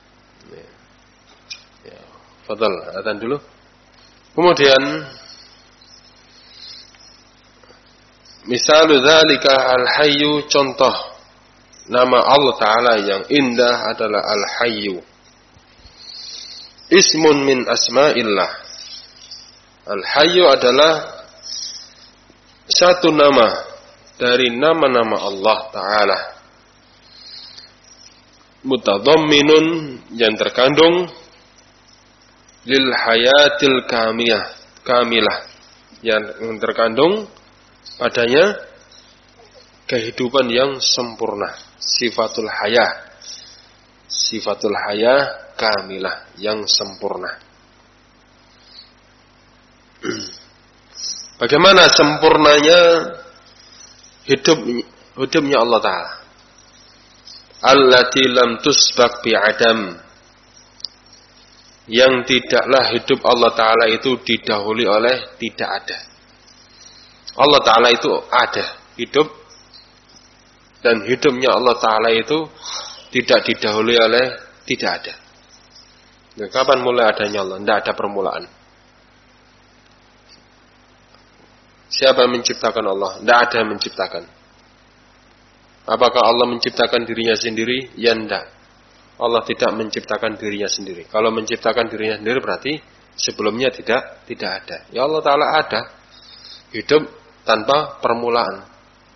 Ya, fadhal, adzan dulu. Kemudian misalu dzalika Al-Hayyu, contoh nama Allah taala yang indah adalah Al-Hayyu. Ismun min asma'illah. Al-Hayyu adalah satu nama dari nama-nama Allah taala. Mutadhamminun, yang terkandung lil hayatil kamilah, yang terkandung padanya kehidupan yang sempurna. Sifatul hayah kamilah, yang sempurna. Bagaimana sempurnanya hidupnya Allah taala? Allati lam tusbaq bi adam, yang tidaklah hidup Allah taala itu didahului oleh tidak ada. Allah taala itu ada, hidup, dan hidupnya Allah taala itu tidak didahului oleh tidak ada. Nah, kapan mulai adanya Allah? Tidak ada permulaan. Siapa yang menciptakan Allah? Tidak ada yang menciptakan. Apakah Allah menciptakan dirinya sendiri? Ya tidak. Allah tidak menciptakan dirinya sendiri. Kalau menciptakan dirinya sendiri berarti sebelumnya tidak ada. Ya Allah taala ada, hidup tanpa permulaan.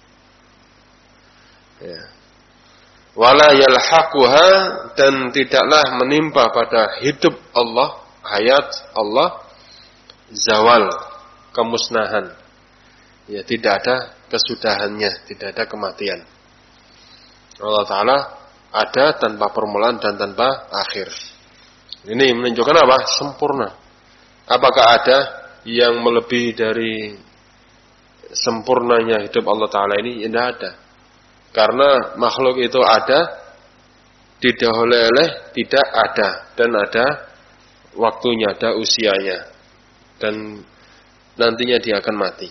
Ya. Wala yalhaquha, dan tidaklah menimpa pada hidup Allah, hayat Allah, zawal, kemusnahan. Ya, tidak ada kesudahannya, tidak ada kematian. Allah taala ada tanpa permulaan dan tanpa akhir. Ini menunjukkan apa? Sempurna. Apakah ada yang melebihi dari sempurnanya hidup Allah taala ini? Tidak ada. Karena makhluk itu ada, didahului oleh tidak ada, dan ada waktunya, ada usianya, dan nantinya dia akan mati.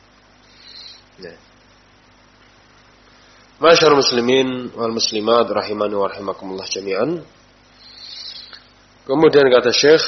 Masyaallah muslimin wal muslimat rahimani wa rahimakumullah jami'an. Kemudian kata Syekh,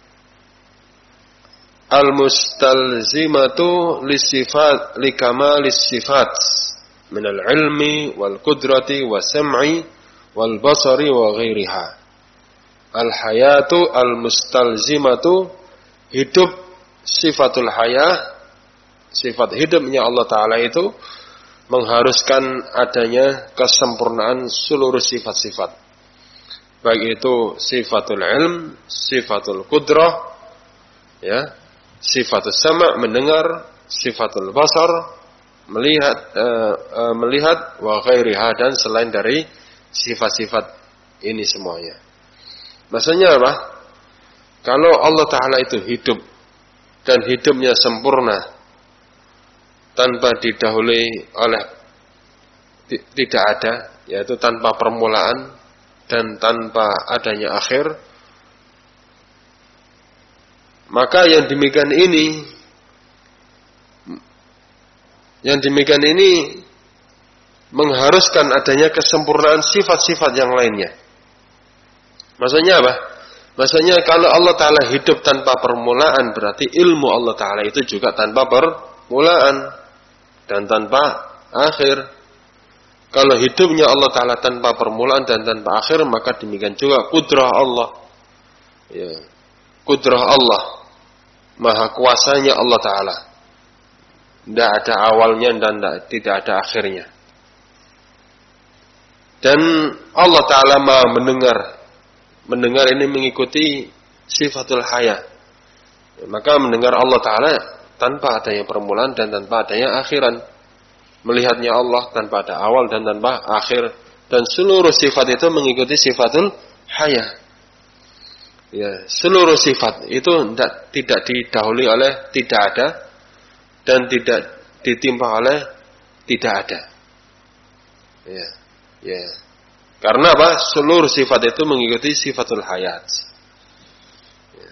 al-mustalzimatu lisifat likamalis sifat min al-ilmi wal qudrati wa sam'i wal basari wa ghairiha. Al-hayatu al-mustalzimatu, hidup, sifatul hayah, sifat hidupnya Allah taala itu mengharuskan adanya kesempurnaan seluruh sifat-sifat. Baik itu sifatul ilm, sifatul qudrah, Ya, sifatul sama' mendengar, sifatul basar melihat wa ghairiha dan selain dari sifat-sifat ini semuanya. Maksudnya apa? Kalau Allah Ta'ala itu hidup dan hidupnya sempurna tanpa didahului oleh tidak ada, yaitu tanpa permulaan dan tanpa adanya akhir, maka yang demikian ini mengharuskan adanya kesempurnaan sifat-sifat yang lainnya. Maksudnya apa? Maksudnya kalau Allah Ta'ala hidup tanpa permulaan, berarti ilmu Allah Ta'ala itu juga tanpa permulaan dan tanpa akhir. Kalau hidupnya Allah Ta'ala tanpa permulaan dan tanpa akhir, maka demikian juga kudrah Allah. Ya. Kudrah Allah, maha kuasanya Allah Ta'ala, tidak ada awalnya dan tidak ada akhirnya. Dan Allah Ta'ala maha mendengar. Mendengar ini mengikuti sifatul haya. Maka mendengar Allah Ta'ala tanpa adanya permulaan dan tanpa adanya akhiran. Melihatnya Allah tanpa ada awal dan tanpa akhir. Dan seluruh sifat itu mengikuti sifatul haya. Ya, seluruh sifat itu tidak didahului oleh tidak ada dan tidak ditimpa oleh tidak ada. Ya, ya. Karena apa? Seluruh sifat itu mengikuti sifatul hayat. Ya.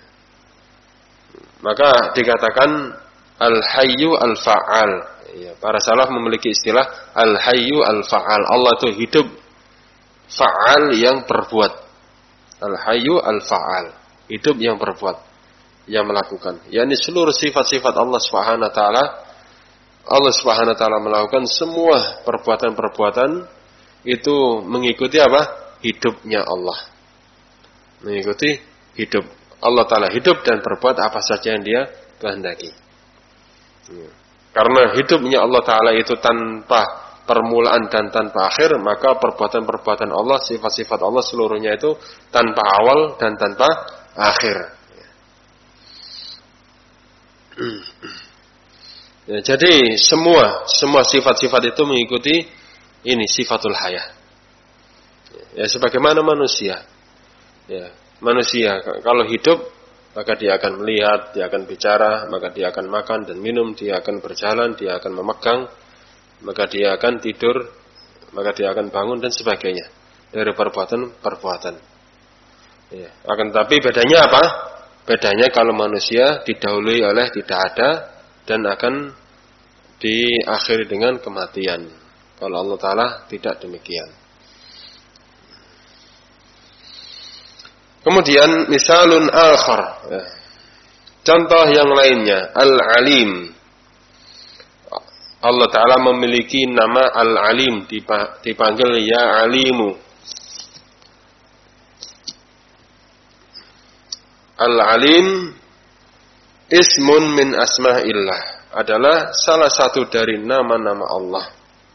Maka dikatakan al-hayyu al-fa'al. Ya, para salaf memiliki istilah al-hayyu al-fa'al. Allah itu hidup, fa'al yang berbuat. Al-hayyu al-fa'al. Hidup yang berbuat, yang melakukan. Yani seluruh sifat-sifat Allah Subhanahu wa taala, Allah Subhanahu wa taala melakukan semua perbuatan-perbuatan itu mengikuti apa? Hidupnya Allah. Mengikuti hidup. Allah Ta'ala hidup dan berbuat apa saja yang dia kehendaki. Karena hidupnya Allah Ta'ala itu tanpa permulaan dan tanpa akhir, maka perbuatan-perbuatan Allah, sifat-sifat Allah seluruhnya itu tanpa awal dan tanpa akhir. Ya, jadi semua sifat-sifat itu mengikuti ini sifatul haya. Ya, sebagaimana manusia. Ya, manusia kalau hidup maka dia akan melihat, dia akan bicara, maka dia akan makan dan minum, dia akan berjalan, dia akan memegang, maka dia akan tidur, maka dia akan bangun dan sebagainya dari perbuatan-perbuatan. Ya, akan tetapi bedanya apa? Bedanya kalau manusia didahului oleh tidak ada dan akan diakhiri dengan kematian. Kalau Allah Ta'ala tidak demikian. Kemudian misalun akhar. Ya. Contoh yang lainnya. Al-Alim. Allah Ta'ala memiliki nama Al-Alim. Dipanggil Ya Alimu. Al-Alim ismun min asma'illah. Adalah salah satu dari nama-nama Allah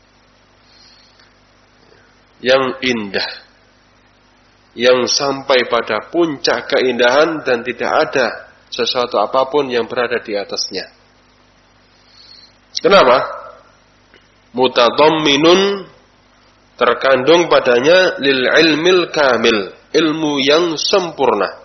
yang indah, yang sampai pada puncak keindahan dan tidak ada sesuatu apapun yang berada di atasnya. Kenapa? Mutadamminun, terkandung padanya lil ilmil kamil, ilmu yang sempurna.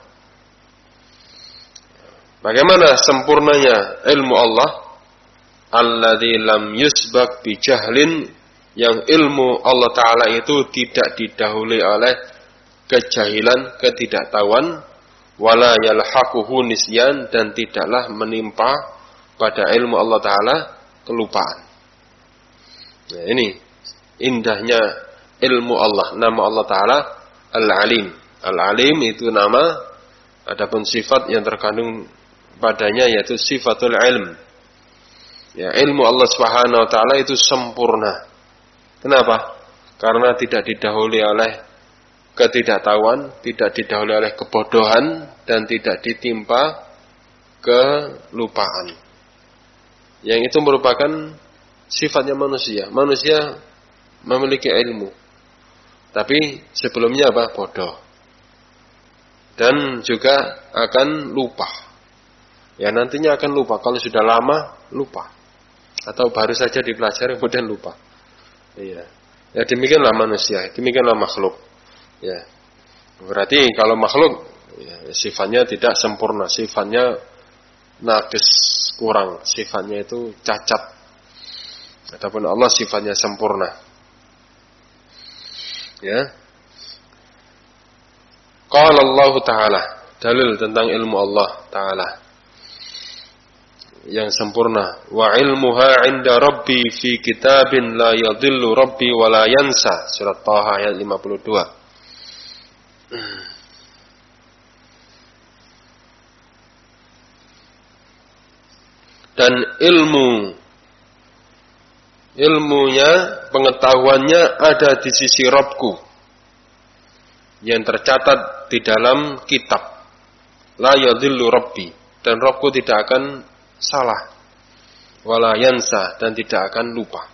Bagaimana sempurnanya ilmu Allah? Alladzi lam yusbak bi jahlin, yang ilmu Allah Ta'ala itu tidak didahului oleh kejahilan, ketidaktahuan, wala yalhaquhu nisyan, dan tidaklah menimpa pada ilmu Allah Ta'ala kelupaan. Nah, ini indahnya ilmu Allah, nama Allah Ta'ala Al-Alim. Al-Alim itu nama, adapun sifat yang terkandung padanya yaitu sifatul ilm. Ya, ilmu Allah Subhanahu wa taala itu sempurna. Kenapa? Karena tidak didahului oleh ketidaktahuan, tidak didahului oleh kebodohan, dan tidak ditimpa kelupaan. Yang itu merupakan sifatnya manusia. Manusia memiliki ilmu, tapi sebelumnya apa? Bodoh. Dan juga akan lupa. Ya nantinya akan lupa. Kalau sudah lama, lupa. Atau baru saja dipelajari, kemudian lupa. Iya. Ya demikianlah manusia, demikianlah makhluk. Ya. Berarti kalau makhluk, ya, sifatnya tidak sempurna, sifatnya naqis, kurang, sifatnya itu cacat. Adapun Allah sifatnya sempurna. Ya. Qala Allah Ta'ala, dalil tentang ilmu Allah Ta'ala yang sempurna. Wa ilmuha 'inda rabbi fi kitabin la yadhillu rabbi wa la yansa. Surat Taha ayat 52. Dan ilmunya, pengetahuannya ada di sisi Rabbku yang tercatat di dalam kitab. La yadhillu rabbi, dan Rabbku tidak akan salah, wala yansa, dan tidak akan lupa.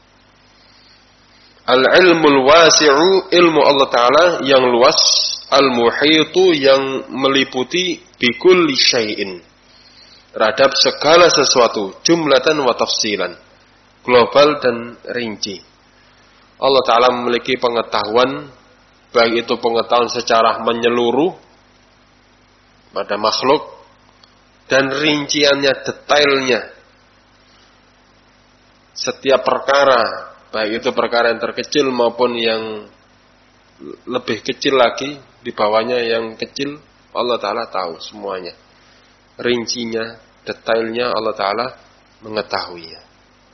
Al-ilmul wasi'u, ilmu Allah Ta'ala yang luas, al-muhitu, yang meliputi bikulli syai'in, terhadap segala sesuatu, jumlatan wa tafsilan, global dan rinci. Allah Ta'ala memiliki pengetahuan, baik itu pengetahuan secara menyeluruh pada makhluk, dan rinciannya, detailnya, setiap perkara, baik itu perkara yang terkecil maupun yang lebih kecil lagi, di bawahnya yang kecil, Allah Ta'ala tahu semuanya. Rincinya, detailnya Allah Ta'ala mengetahuinya.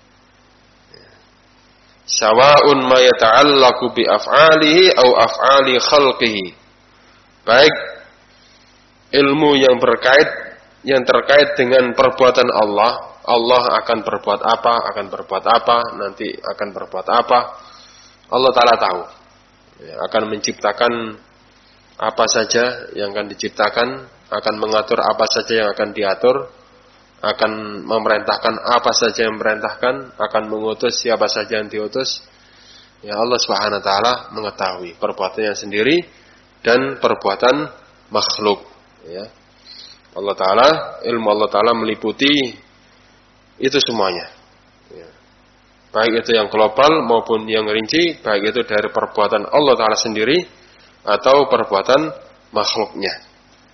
Sawa'un ma yata'allaqu bi af'alihi au af'ali khalqihi. Baik ilmu yang terkait dengan perbuatan Allah, Allah akan berbuat apa, nanti akan berbuat apa, Allah Ta'ala tahu. Akan menciptakan apa saja yang akan diciptakan, akan mengatur apa saja yang akan diatur, akan memerintahkan apa saja yang memerintahkan, akan mengutus siapa saja yang diutus. Ya, Allah Subhanahu wa Ta'ala mengetahui perbuatannya sendiri dan perbuatan makhluk. Ya. Allah Ta'ala, ilmu Allah Ta'ala meliputi itu semuanya. Ya. Baik itu yang global maupun yang rinci, baik itu dari perbuatan Allah Ta'ala sendiri atau perbuatan makhluknya.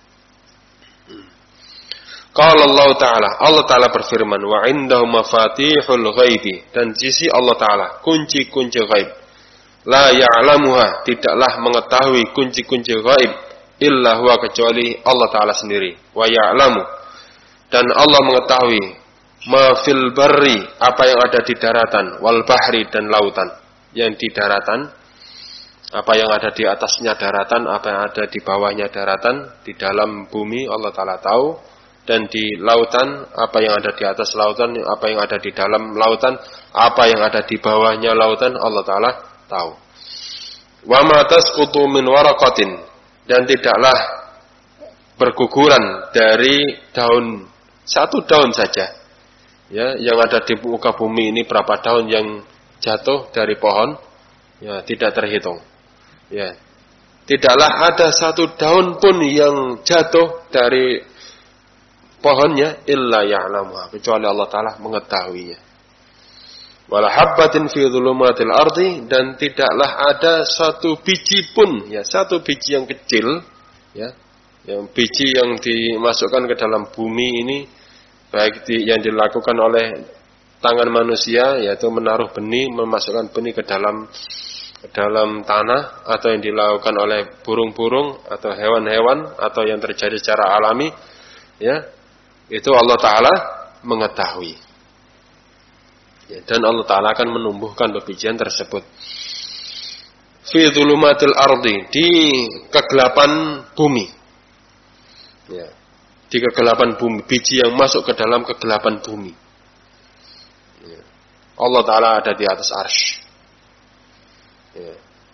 Qala Allah Ta'ala berfirman, wa indahu mafatihul ghaibi, dan di sisi Allah Ta'ala kunci-kunci ghaib. La ya'lamuha, tidaklah mengetahui kunci-kunci ghaib illa huwa, kecuali Allah Ta'ala sendiri. Wa ya'lamu, dan Allah mengetahui ma fil barri, apa yang ada di daratan, wal bahri, dan lautan. Yang di daratan, apa yang ada di atasnya daratan, apa yang ada di bawahnya daratan, di dalam bumi Allah Ta'ala tahu. Dan di lautan, apa yang ada di atas lautan, apa yang ada di dalam lautan, apa yang ada di bawahnya lautan, Allah Ta'ala tahu. Wa ma tasqutu min waraqatin, dan tidaklah berguguran dari daun, satu daun saja. Ya, yang ada di muka bumi ini berapa daun yang jatuh dari pohon, ya tidak terhitung. Ya. Tidaklah ada satu daun pun yang jatuh dari pohonnya illa ya'lamuha, kecuali Allah Ta'ala mengetahuinya. Wala habbatin fi dhulumatil ardi, dan tidaklah ada satu biji pun, ya satu biji yang kecil, ya, yang biji yang dimasukkan ke dalam bumi ini, baik yang dilakukan oleh tangan manusia, yaitu menaruh benih, memasukkan benih ke dalam tanah, atau yang dilakukan oleh burung-burung atau hewan-hewan, atau yang terjadi secara alami, ya. Itu Allah Ta'ala mengetahui. Ya, dan Allah Ta'ala akan menumbuhkan bebijian tersebut. Fi dhulumatil ardi, di kegelapan bumi. Ya, di kegelapan bumi, biji yang masuk ke dalam kegelapan bumi. Ya. Allah Ta'ala ada di atas arsy. Ya.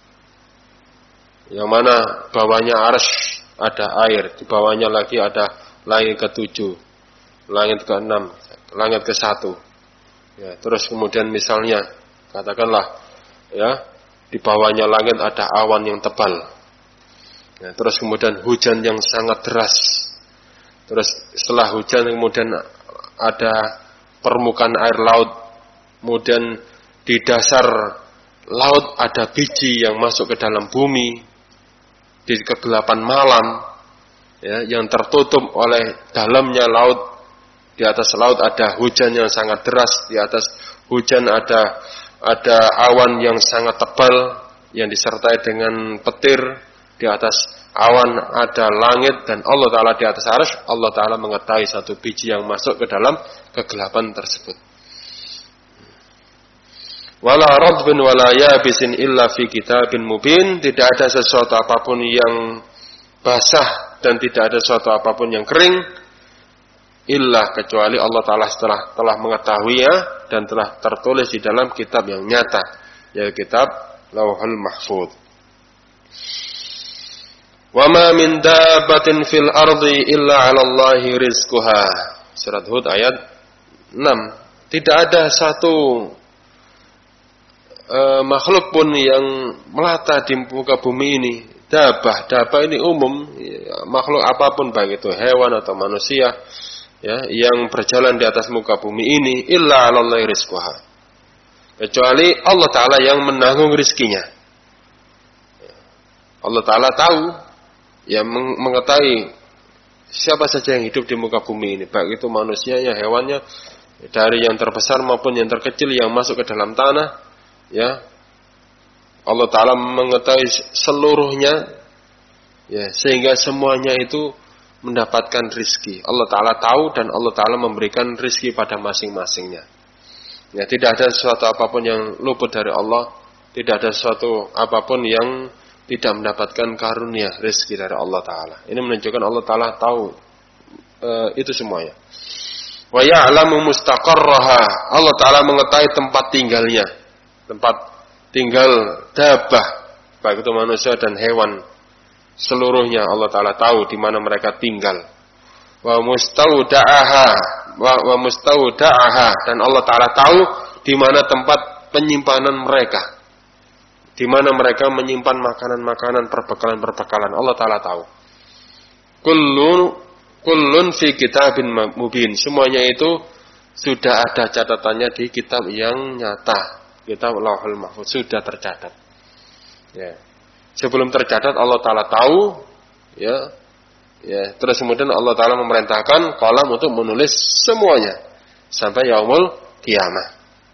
Yang mana bawahnya arsy ada air, di bawahnya lagi ada langit ke-7. Langit ke-6, langit ke-1. Ya, terus kemudian misalnya katakanlah, ya, di bawahnya langit ada awan yang tebal. Ya, terus kemudian hujan yang sangat deras. Terus setelah hujan kemudian ada permukaan air laut, kemudian di dasar laut ada biji yang masuk ke dalam bumi di kegelapan malam, ya, yang tertutup oleh dalamnya laut. Di atas laut ada hujan yang sangat deras, di atas hujan ada awan yang sangat tebal yang disertai dengan petir, di atas awan ada langit, dan Allah Ta'ala di atas arsy. Allah Ta'ala mengetahui satu biji yang masuk ke dalam kegelapan tersebut. Wala radbin wala yabisin illa fi kitabin mubin. Tidak ada sesuatu apapun yang basah dan tidak ada sesuatu apapun yang kering, illa kecuali Allah Ta'ala telah mengetahuinya dan telah tertulis di dalam kitab yang nyata, yaitu kitab Lauhul Mahfuz. Wa ma min dabbatin fil ardi illa 'ala Allahi rizquha. Surat Hud ayat 6. Tidak ada satu makhluk pun yang melata di muka bumi ini. Dabbah ini umum, makhluk apapun, baik itu hewan atau manusia, ya, yang berjalan di atas muka bumi ini, illa 'ala Allahi rizquha, kecuali Allah Ta'ala yang menanggung rizkinya. Allah Ta'ala tahu, ya, mengetahui siapa saja yang hidup di muka bumi ini, baik itu manusianya, hewannya, dari yang terbesar maupun yang terkecil yang masuk ke dalam tanah, ya. Allah Ta'ala mengetahui seluruhnya, ya, sehingga semuanya itu mendapatkan rizki. Allah Ta'ala tahu dan Allah Ta'ala memberikan rizki pada masing-masingnya. Ya, tidak ada sesuatu apapun yang luput dari Allah, tidak ada sesuatu apapun yang tidak mendapatkan karunia rizki dari Allah Ta'ala. Ini menunjukkan Allah Ta'ala tahu itu semuanya. Wa ya'lamu mustaqarraha. Allah Ta'ala mengetahui tempat tinggalnya, tempat tinggal dabbah, baik itu manusia dan hewan, seluruhnya Allah Ta'ala tahu di mana mereka tinggal. Wa mustawda'aha, dan Allah Ta'ala tahu di mana tempat penyimpanan mereka, di mana mereka menyimpan makanan-makanan, perbekalan-perbekalan. Allah Ta'ala tahu. Kullun fi kitabin mubin. Semuanya itu sudah ada catatannya di kitab yang nyata. Kitab Lauhul Mahfuz sudah tercatat. Ya. Sebelum tercatat Allah Ta'ala tahu, ya. Ya, terus kemudian Allah Ta'ala memerintahkan qalam untuk menulis semuanya sampai yaumul qiyamah.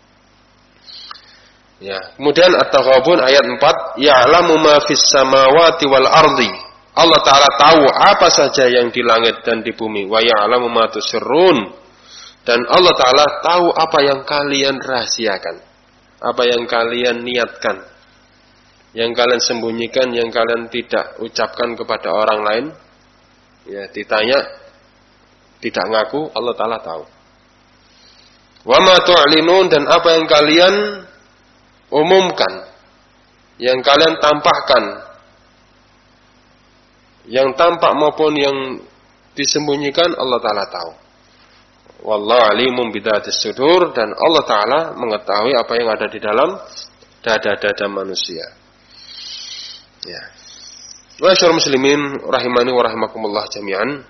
Ya, kemudian At-Taghabun ayat 4, ya'lamu ma fis samawati wal ardi. Allah Ta'ala tahu apa saja yang di langit dan di bumi. Wa ya'lamu ma tusirrun. Dan Allah Ta'ala tahu apa yang kalian rahasiakan, apa yang kalian niatkan, yang kalian sembunyikan, yang kalian tidak ucapkan kepada orang lain. Ya, ditanya tidak ngaku, Allah Ta'ala tahu. Wa ma tu'linun, dan apa yang kalian umumkan, yang kalian tampakkan, yang tampak maupun yang disembunyikan, Allah Ta'ala tahu. Wallahu alimun bidzatis sudur, dan Allah Ta'ala mengetahui apa yang ada di dalam dada-dada manusia. Ya. Ma'asyiral muslimin rahimani wa rahimakumullah jami'an.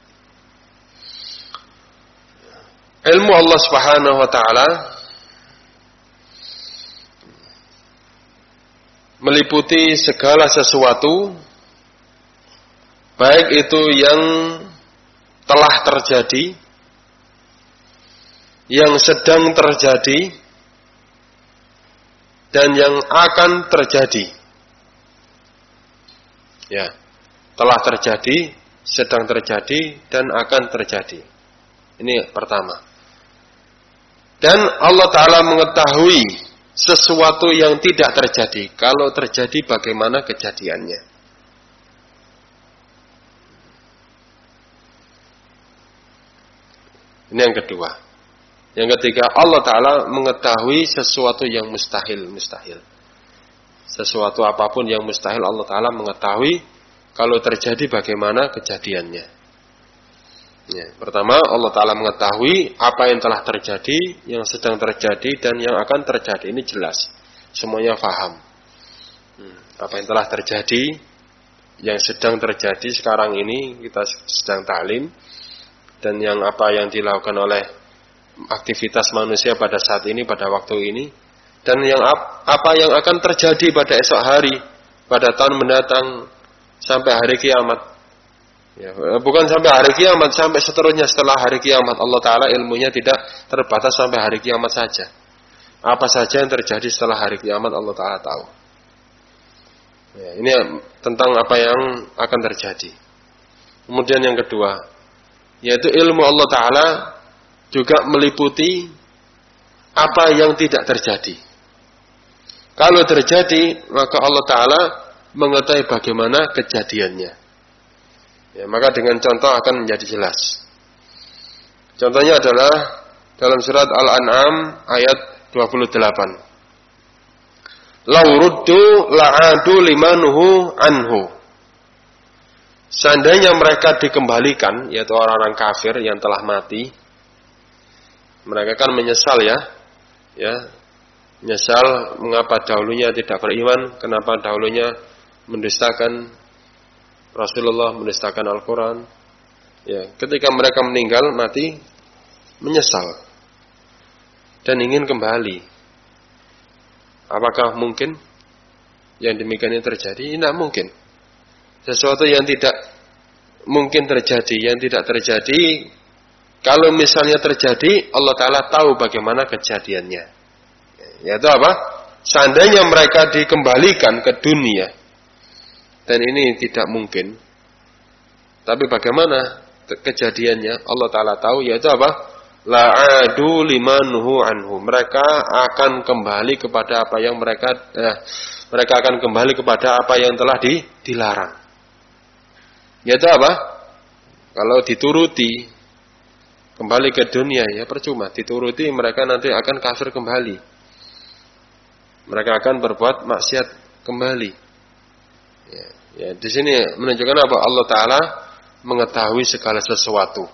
Ilmu Allah Subhanahu wa taala meliputi segala sesuatu, baik itu yang telah terjadi, yang sedang terjadi, dan yang akan terjadi. Ya, telah terjadi, sedang terjadi, dan akan terjadi. Ini pertama. Dan Allah Ta'ala mengetahui sesuatu yang tidak terjadi. Kalau terjadi, bagaimana kejadiannya. Ini yang kedua. Yang ketiga, Allah Ta'ala mengetahui sesuatu yang mustahil. Sesuatu apapun yang mustahil Allah Ta'ala mengetahui kalau terjadi bagaimana kejadiannya. Ya, pertama, Allah Ta'ala mengetahui apa yang telah terjadi, yang sedang terjadi, dan yang akan terjadi. Ini jelas, semuanya faham. Apa yang telah terjadi, yang sedang terjadi sekarang ini, kita sedang ta'lim, dan apa yang dilakukan oleh aktivitas manusia pada saat ini, pada waktu ini, dan apa yang akan terjadi pada esok hari, pada tahun mendatang, sampai hari kiamat. Ya, bukan sampai hari kiamat, sampai seterusnya setelah hari kiamat. Allah Ta'ala ilmunya tidak terbatas sampai hari kiamat saja. Apa saja yang terjadi setelah hari kiamat Allah Ta'ala tahu. Ya, ini tentang apa yang akan terjadi. Kemudian yang kedua, yaitu ilmu Allah Ta'ala juga meliputi apa yang tidak terjadi. Kalau terjadi, maka Allah Ta'ala mengetahui bagaimana kejadiannya. Ya, maka dengan contoh akan menjadi jelas. Contohnya adalah dalam surat Al-An'am ayat 28. Lau ruddu la'adu limanuhu anhu. Seandainya mereka dikembalikan, yaitu orang-orang kafir yang telah mati, mereka kan menyesal ya, menyesal mengapa dahulunya tidak beriman, kenapa dahulunya mendustakan Rasulullah, mendustakan Al-Quran. Ya, ketika mereka meninggal mati, menyesal dan ingin kembali. Apakah mungkin yang demikian ini terjadi? Tidak mungkin. Sesuatu yang tidak mungkin terjadi, yang tidak terjadi, kalau misalnya terjadi, Allah Ta'ala tahu bagaimana kejadiannya. Yaitu apa? Seandainya mereka dikembalikan ke dunia, dan ini tidak mungkin, tapi bagaimana kejadiannya, Allah Ta'ala tahu, yaitu apa? La'adu limanuhu anhu. Mereka akan kembali kepada apa yang mereka akan kembali kepada apa yang telah dilarang. Yaitu apa? Kalau dituruti kembali ke dunia, ya percuma. Dituruti, mereka nanti akan kafir kembali. Mereka akan berbuat maksiat kembali. Ya, di sini menunjukkan apa? Allah Ta'ala mengetahui segala sesuatu.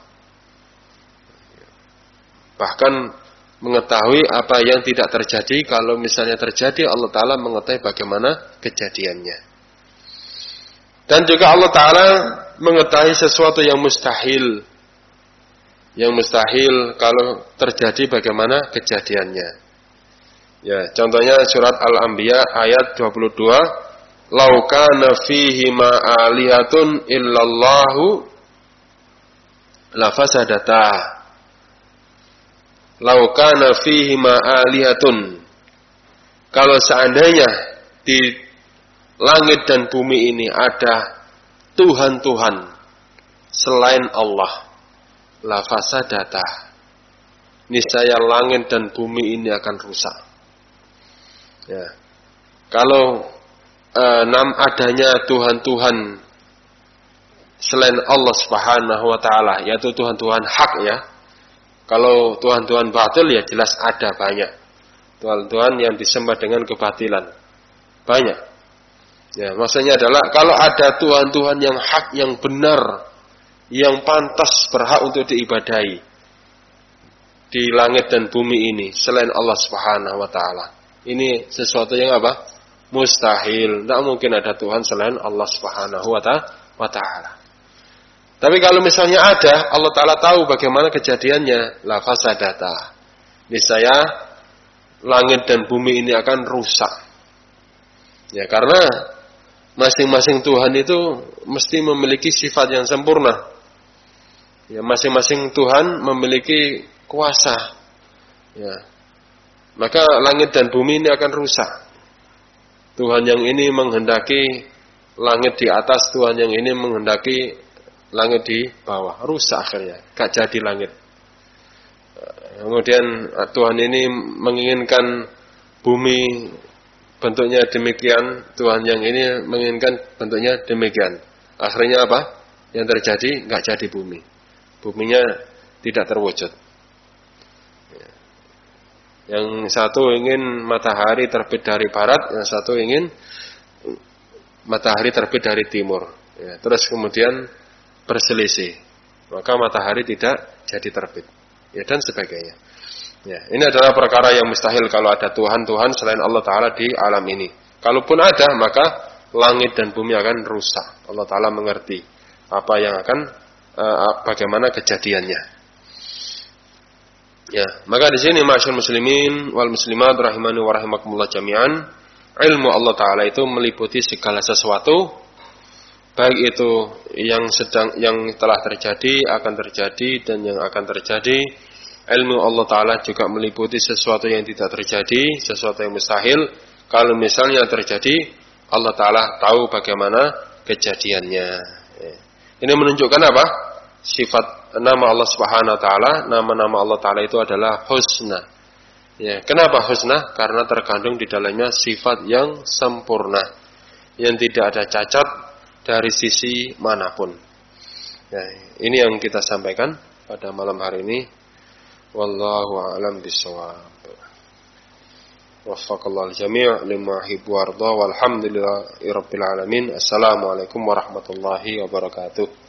Bahkan mengetahui apa yang tidak terjadi. Kalau misalnya terjadi, Allah Ta'ala mengetahui bagaimana kejadiannya. Dan juga Allah Ta'ala mengetahui sesuatu yang mustahil. Yang mustahil kalau terjadi bagaimana kejadiannya. Ya, contohnya surat Al-Anbiya ayat 22. Lau kana fihi ma'alihatun illallahu lafasadata. Lau kana fihi ma'alihatun. Kalau seandainya di langit dan bumi ini ada Tuhan-Tuhan selain Allah, la fasadata, niscaya langit dan bumi ini akan rusak. Ya. Kalau adanya Tuhan-Tuhan selain Allah Subhanahu wa Ta'ala, yaitu Tuhan-Tuhan hak ya. Kalau Tuhan-Tuhan batil ya jelas ada banyak. Tuhan-Tuhan yang disembah dengan kebatilan banyak. Ya, maksudnya adalah kalau ada Tuhan-Tuhan yang hak, yang benar, yang pantas berhak untuk diibadahi di langit dan bumi ini selain Allah Subhanahu wa Ta'ala. Ini sesuatu yang apa? Mustahil. Tidak mungkin ada Tuhan selain Allah Subhanahu wa Ta'ala. Tapi kalau misalnya ada, Allah Ta'ala tahu bagaimana kejadiannya. La fasadata. Niscaya langit dan bumi ini akan rusak. Ya, karena masing-masing Tuhan itu mesti memiliki sifat yang sempurna. Ya, masing-masing Tuhan memiliki kuasa. Ya. Maka langit dan bumi ini akan rusak. Tuhan yang ini menghendaki langit di atas, Tuhan yang ini menghendaki langit di bawah, rusak akhirnya, gak jadi langit. Kemudian Tuhan ini menginginkan bumi bentuknya demikian, Tuhan yang ini menginginkan bentuknya demikian. Akhirnya apa? Yang terjadi gak jadi bumi. Buminya tidak terwujud. Yang satu ingin matahari terbit dari barat, yang satu ingin matahari terbit dari timur. Ya, terus kemudian berselisih, maka matahari tidak jadi terbit, ya, dan sebagainya. Ya, ini adalah perkara yang mustahil kalau ada Tuhan-Tuhan selain Allah Ta'ala di alam ini. Kalaupun ada, maka langit dan bumi akan rusak. Allah Ta'ala mengerti apa yang akan bagaimana kejadiannya. Ya, maka di sini ma'asyiral muslimin wal muslimat rahimani wa rahimakumullah jami'an, ilmu Allah taala itu meliputi segala sesuatu, baik itu yang telah terjadi, akan terjadi dan yang akan terjadi. Ilmu Allah taala juga meliputi sesuatu yang tidak terjadi, sesuatu yang mustahil. Kalau misalnya terjadi, Allah taala tahu bagaimana kejadiannya. Ini menunjukkan apa? Sifat nama Allah Subhanahu wa taala, nama-nama Allah taala itu adalah husna. Ya, kenapa husna? Karena terkandung di dalamnya sifat yang sempurna, yang tidak ada cacat dari sisi manapun. Ya, ini yang kita sampaikan pada malam hari ini. Wallahu a'lam bishawab. Waffaqallahu al-jami' lima yuhibbu wa yarda walhamdulillahi rabbil alamin. Assalamualaikum warahmatullahi wabarakatuh.